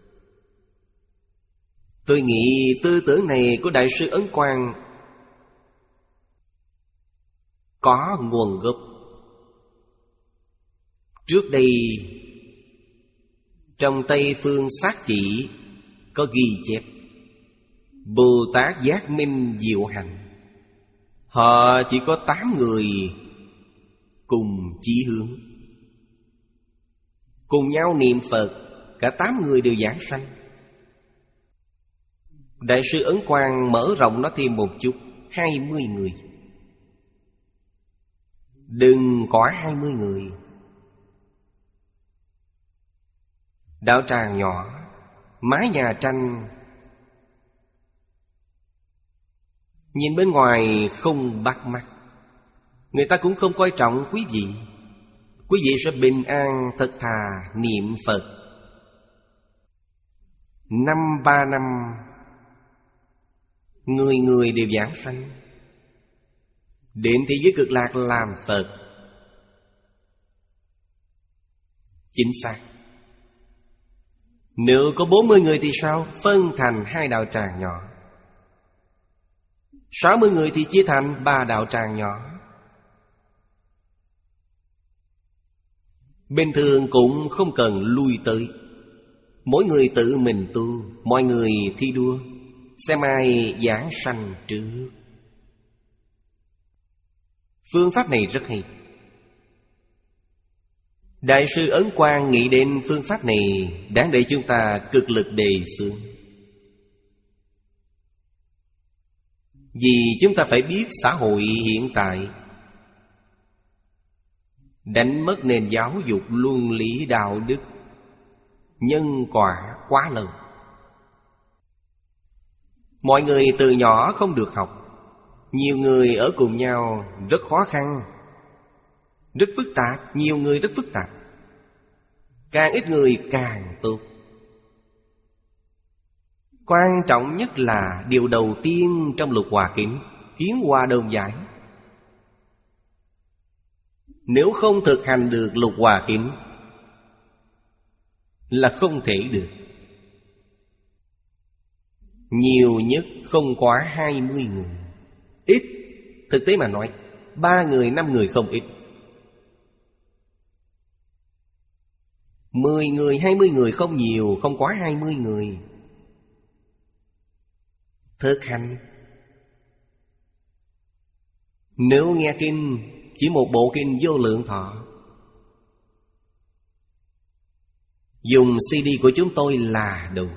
Tôi nghĩ tư tưởng này của Đại sư Ấn Quang có nguồn gốc. Trước đây trong Tây Phương Sát Chỉ có ghi chép Bồ Tát Giác Minh Diệu Hành. Họ chỉ có tám người cùng chí hướng, cùng nhau niệm Phật. Cả tám người đều giảng sanh. Đại sư Ấn Quang mở rộng nó thêm một chút, hai mươi người. Đừng có hai mươi người. Đạo tràng nhỏ, mái nhà tranh, nhìn bên ngoài không bắt mắt. Người ta cũng không coi trọng quý vị. Quý vị sẽ bình an thật thà niệm Phật. Năm ba năm, người người đều giảng sanh, đến thế giới Cực Lạc làm Phật. Chính xác. Nếu có bốn mươi người thì sao? Phân thành hai đạo tràng nhỏ. Sáu mươi người thì chia thành ba đạo tràng nhỏ. Bình thường cũng không cần lui tới, mỗi người tự mình tu, mọi người thi đua, xem ai giảng sanh trước. Phương pháp này rất hay. Đại sư Ấn Quang nghĩ đến phương pháp này, đáng để chúng ta cực lực đề xướng. Vì chúng ta phải biết xã hội hiện tại đánh mất nền giáo dục luân lý đạo đức, nhân quả quá lâu. Mọi người từ nhỏ không được học. Nhiều người ở cùng nhau rất khó khăn, rất phức tạp. Nhiều người rất phức tạp. Càng ít người càng tốt. Quan trọng nhất là điều đầu tiên trong Lục Hòa Kính, Kiến Hoa Đơn giải. Nếu không thực hành được Lục Hòa Kính là không thể được. Nhiều nhất không quá hai mươi người. Ít, thực tế mà nói, ba người, năm người không ít. Mười người, hai mươi người không nhiều, không quá hai mươi người. Thực hành. Nếu nghe kinh, chỉ một bộ kinh Vô Lượng Thọ, dùng xê đê của chúng tôi là đủ.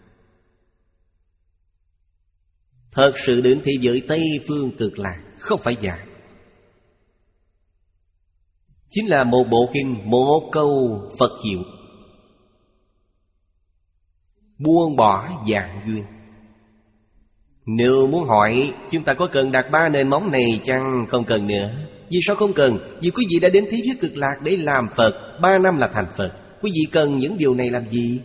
Thật sự đến thế giới Tây Phương Cực Lạc, không phải giả. Chính là một bộ kinh, một câu Phật hiệu, buông bỏ dạng duyên. Nếu muốn hỏi chúng ta có cần đặt ba nền móng này chăng? Không cần nữa. Vì sao không cần? Vì quý vị đã đến thế giới cực lạc để làm Phật, ba năm là thành Phật. Quý vị cần những điều này làm gì?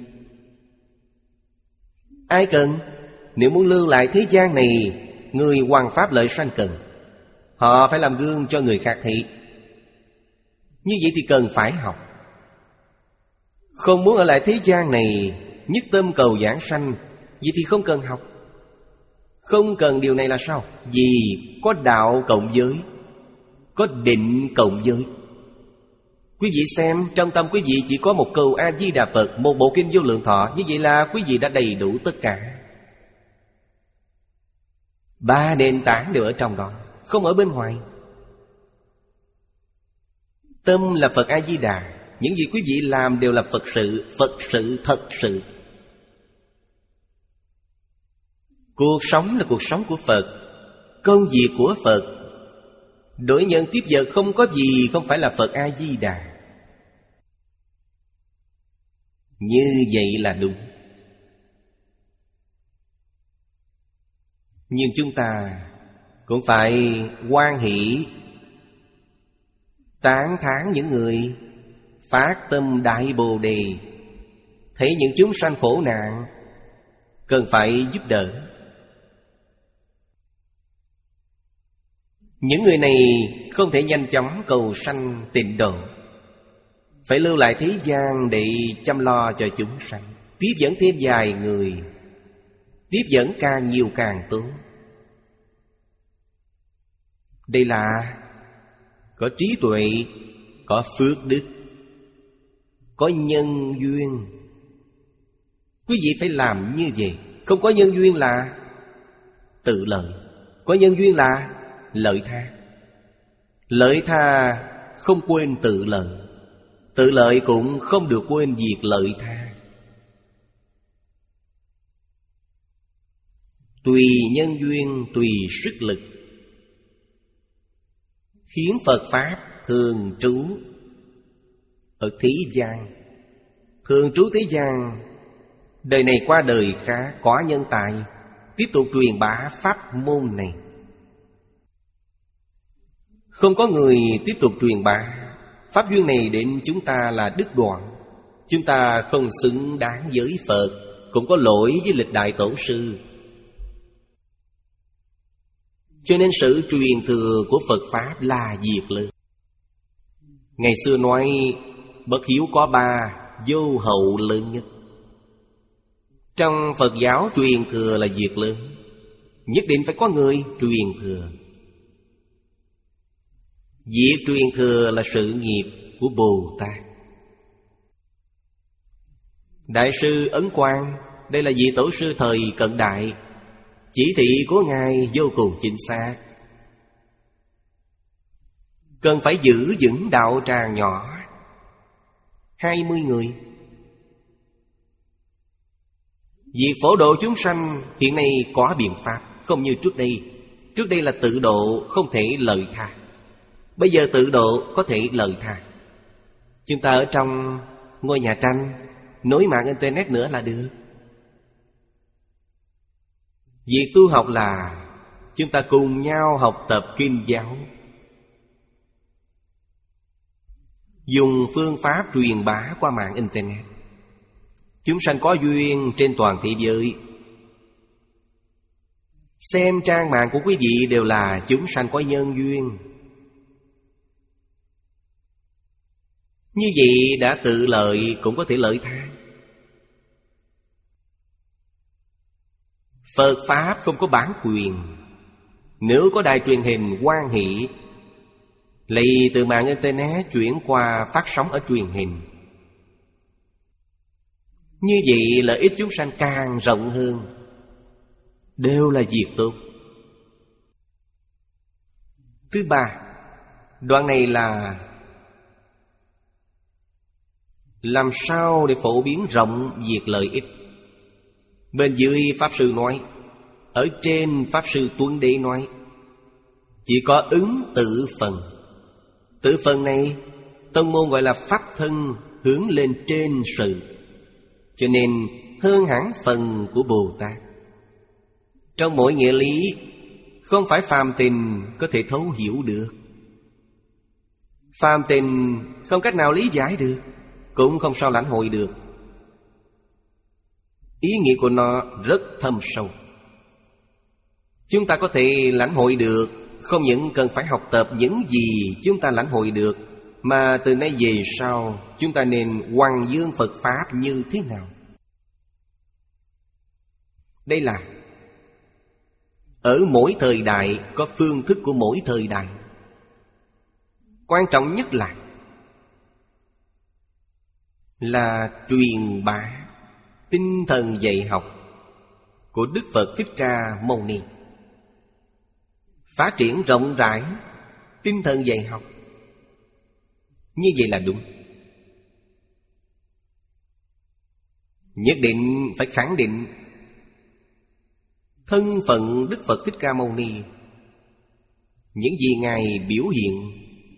Ai cần? Nếu muốn lưu lại thế gian này, người hoằng pháp lợi sanh cần. Họ phải làm gương cho người khác thấy. Như vậy thì cần phải học. Không muốn ở lại thế gian này, nhất tâm cầu giảng sanh, vậy thì không cần học. Không cần điều này là sao? Vì có đạo cộng giới, có định cộng giới. Quý vị xem, trong tâm quý vị chỉ có một câu A-di-đà Phật, một bộ kinh Vô Lượng Thọ. Như vậy là quý vị đã đầy đủ tất cả. Ba nền tảng đều ở trong đó, không ở bên ngoài. Tâm là Phật A-di-đà. Những gì quý vị làm đều là Phật sự, Phật sự thật sự. Cuộc sống là cuộc sống của Phật, công việc của Phật. Đối nhân tiếp vật không có gì không phải là Phật A-di-đà. Như vậy là đúng. Nhưng chúng ta cũng phải hoan hỷ, tán thán những người phát tâm Đại Bồ Đề, thấy những chúng sanh khổ nạn, cần phải giúp đỡ. Những người này không thể nhanh chóng cầu sanh tịnh độ, phải lưu lại thế gian để chăm lo cho chúng sanh, tiếp dẫn thêm vài người, tiếp dẫn càng nhiều càng tốt. Đây là có trí tuệ, có phước đức, có nhân duyên. Quý vị phải làm như vậy. Không có nhân duyên là tự lợi, có nhân duyên là lợi tha. Lợi tha không quên tự lợi, tự lợi cũng không được quên việc lợi tha. Tùy nhân duyên, tùy sức lực, khiến Phật Pháp thường trú ở thế gian. Thường trú thế gian, đời này qua đời khác, có nhân tài, tiếp tục truyền bá pháp môn này. Không có người tiếp tục truyền bá pháp duyên này đến chúng ta là đứt đoạn. Chúng ta không xứng đáng với Phật, cũng có lỗi với lịch đại tổ sư. Cho nên sự truyền thừa của Phật Pháp là việc lớn. Ngày xưa nói bất hiếu có ba, vô hậu lớn nhất. Trong Phật giáo truyền thừa là việc lớn, nhất định phải có người truyền thừa. Việc truyền thừa là sự nghiệp của Bồ Tát. Đại sư Ấn Quang, đây là vị tổ sư thời cận đại, chỉ thị của Ngài vô cùng chính xác. Cần phải giữ vững đạo tràng nhỏ, hai mươi người. Việc phổ độ chúng sanh hiện nay có biện pháp, không như trước đây. Trước đây là tự độ, không thể lợi tha. Bây giờ tự độ có thể lợi tha. Chúng ta ở trong ngôi nhà tranh, nối mạng internet nữa là được. Việc tu học là chúng ta cùng nhau học tập kinh giáo, dùng phương pháp truyền bá qua mạng internet. Chúng sanh có duyên trên toàn thế giới. Xem trang mạng của quý vị đều là chúng sanh có nhân duyên. Như vậy đã tự lợi cũng có thể lợi tha. Phật Pháp không có bản quyền. Nếu có đài truyền hình hoan hỷ, lấy từ mạng internet chuyển qua phát sóng ở truyền hình. Như vậy lợi ích chúng sanh càng rộng hơn, đều là việc tốt. Thứ ba, đoạn này là làm sao để phổ biến rộng việc lợi ích. Bên dưới Pháp Sư nói, ở trên Pháp Sư Tuấn Đế nói, chỉ có ứng tự phần. Tự phần này tông môn gọi là pháp thân, hướng lên trên sự, cho nên hơn hẳn phần của Bồ Tát. Trong mỗi nghĩa lý, không phải phàm tình có thể thấu hiểu được. Phàm tình không cách nào lý giải được, cũng không sao lãnh hội được. Ý nghĩa của nó rất thâm sâu. Chúng ta có thể lãnh hội được, không những cần phải học tập những gì chúng ta lãnh hội được, mà từ nay về sau chúng ta nên hoằng dương Phật Pháp như thế nào. Đây là ở mỗi thời đại có phương thức của mỗi thời đại. Quan trọng nhất là Là truyền bá tinh thần dạy học của Đức Phật Thích Ca Mâu Ni. Phát triển rộng rãi tinh thần dạy học. Như vậy là đúng. Nhất định phải khẳng định thân phận Đức Phật Thích Ca Mâu Ni, những gì Ngài biểu hiện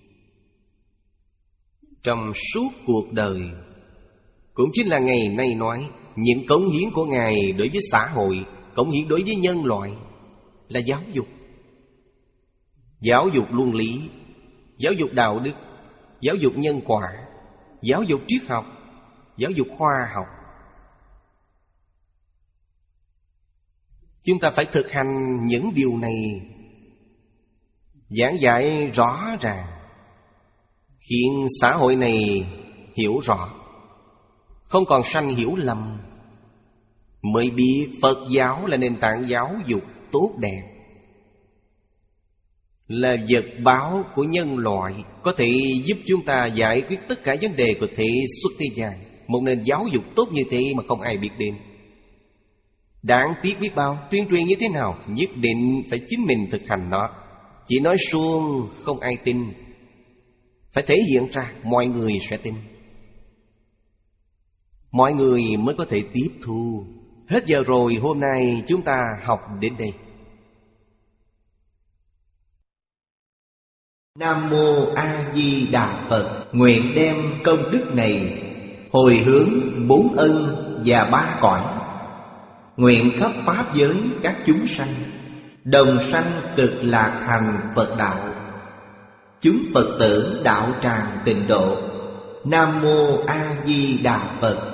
trong suốt cuộc đời, cũng chính là ngày nay nói những cống hiến của Ngài đối với xã hội, cống hiến đối với nhân loại là giáo dục. Giáo dục luân lý, giáo dục đạo đức, giáo dục nhân quả, giáo dục triết học, giáo dục khoa học. Chúng ta phải thực hành những điều này, giảng dạy rõ ràng, khiến xã hội này hiểu rõ, không còn sanh hiểu lầm, mới biết Phật giáo là nền tảng giáo dục tốt đẹp, là vật báo của nhân loại, có thể giúp chúng ta giải quyết tất cả vấn đề của thế xuất thế gian. Một nền giáo dục tốt như thế mà không ai biết đến, đáng tiếc biết bao. Tuyên truyền như thế nào, nhất định phải chính mình thực hành nó. Chỉ nói suông không ai tin, phải thể hiện ra mọi người sẽ tin, mọi người mới có thể tiếp thu. Hết giờ rồi, hôm nay chúng ta học đến đây. Nam Mô A Di Đà Phật. Nguyện đem công đức này hồi hướng bốn ân và ba cõi, nguyện khắp pháp giới các chúng sanh đồng sanh cực lạc hành Phật đạo, chúng Phật tử đạo tràng tịnh độ. Nam Mô A Di Đà Phật.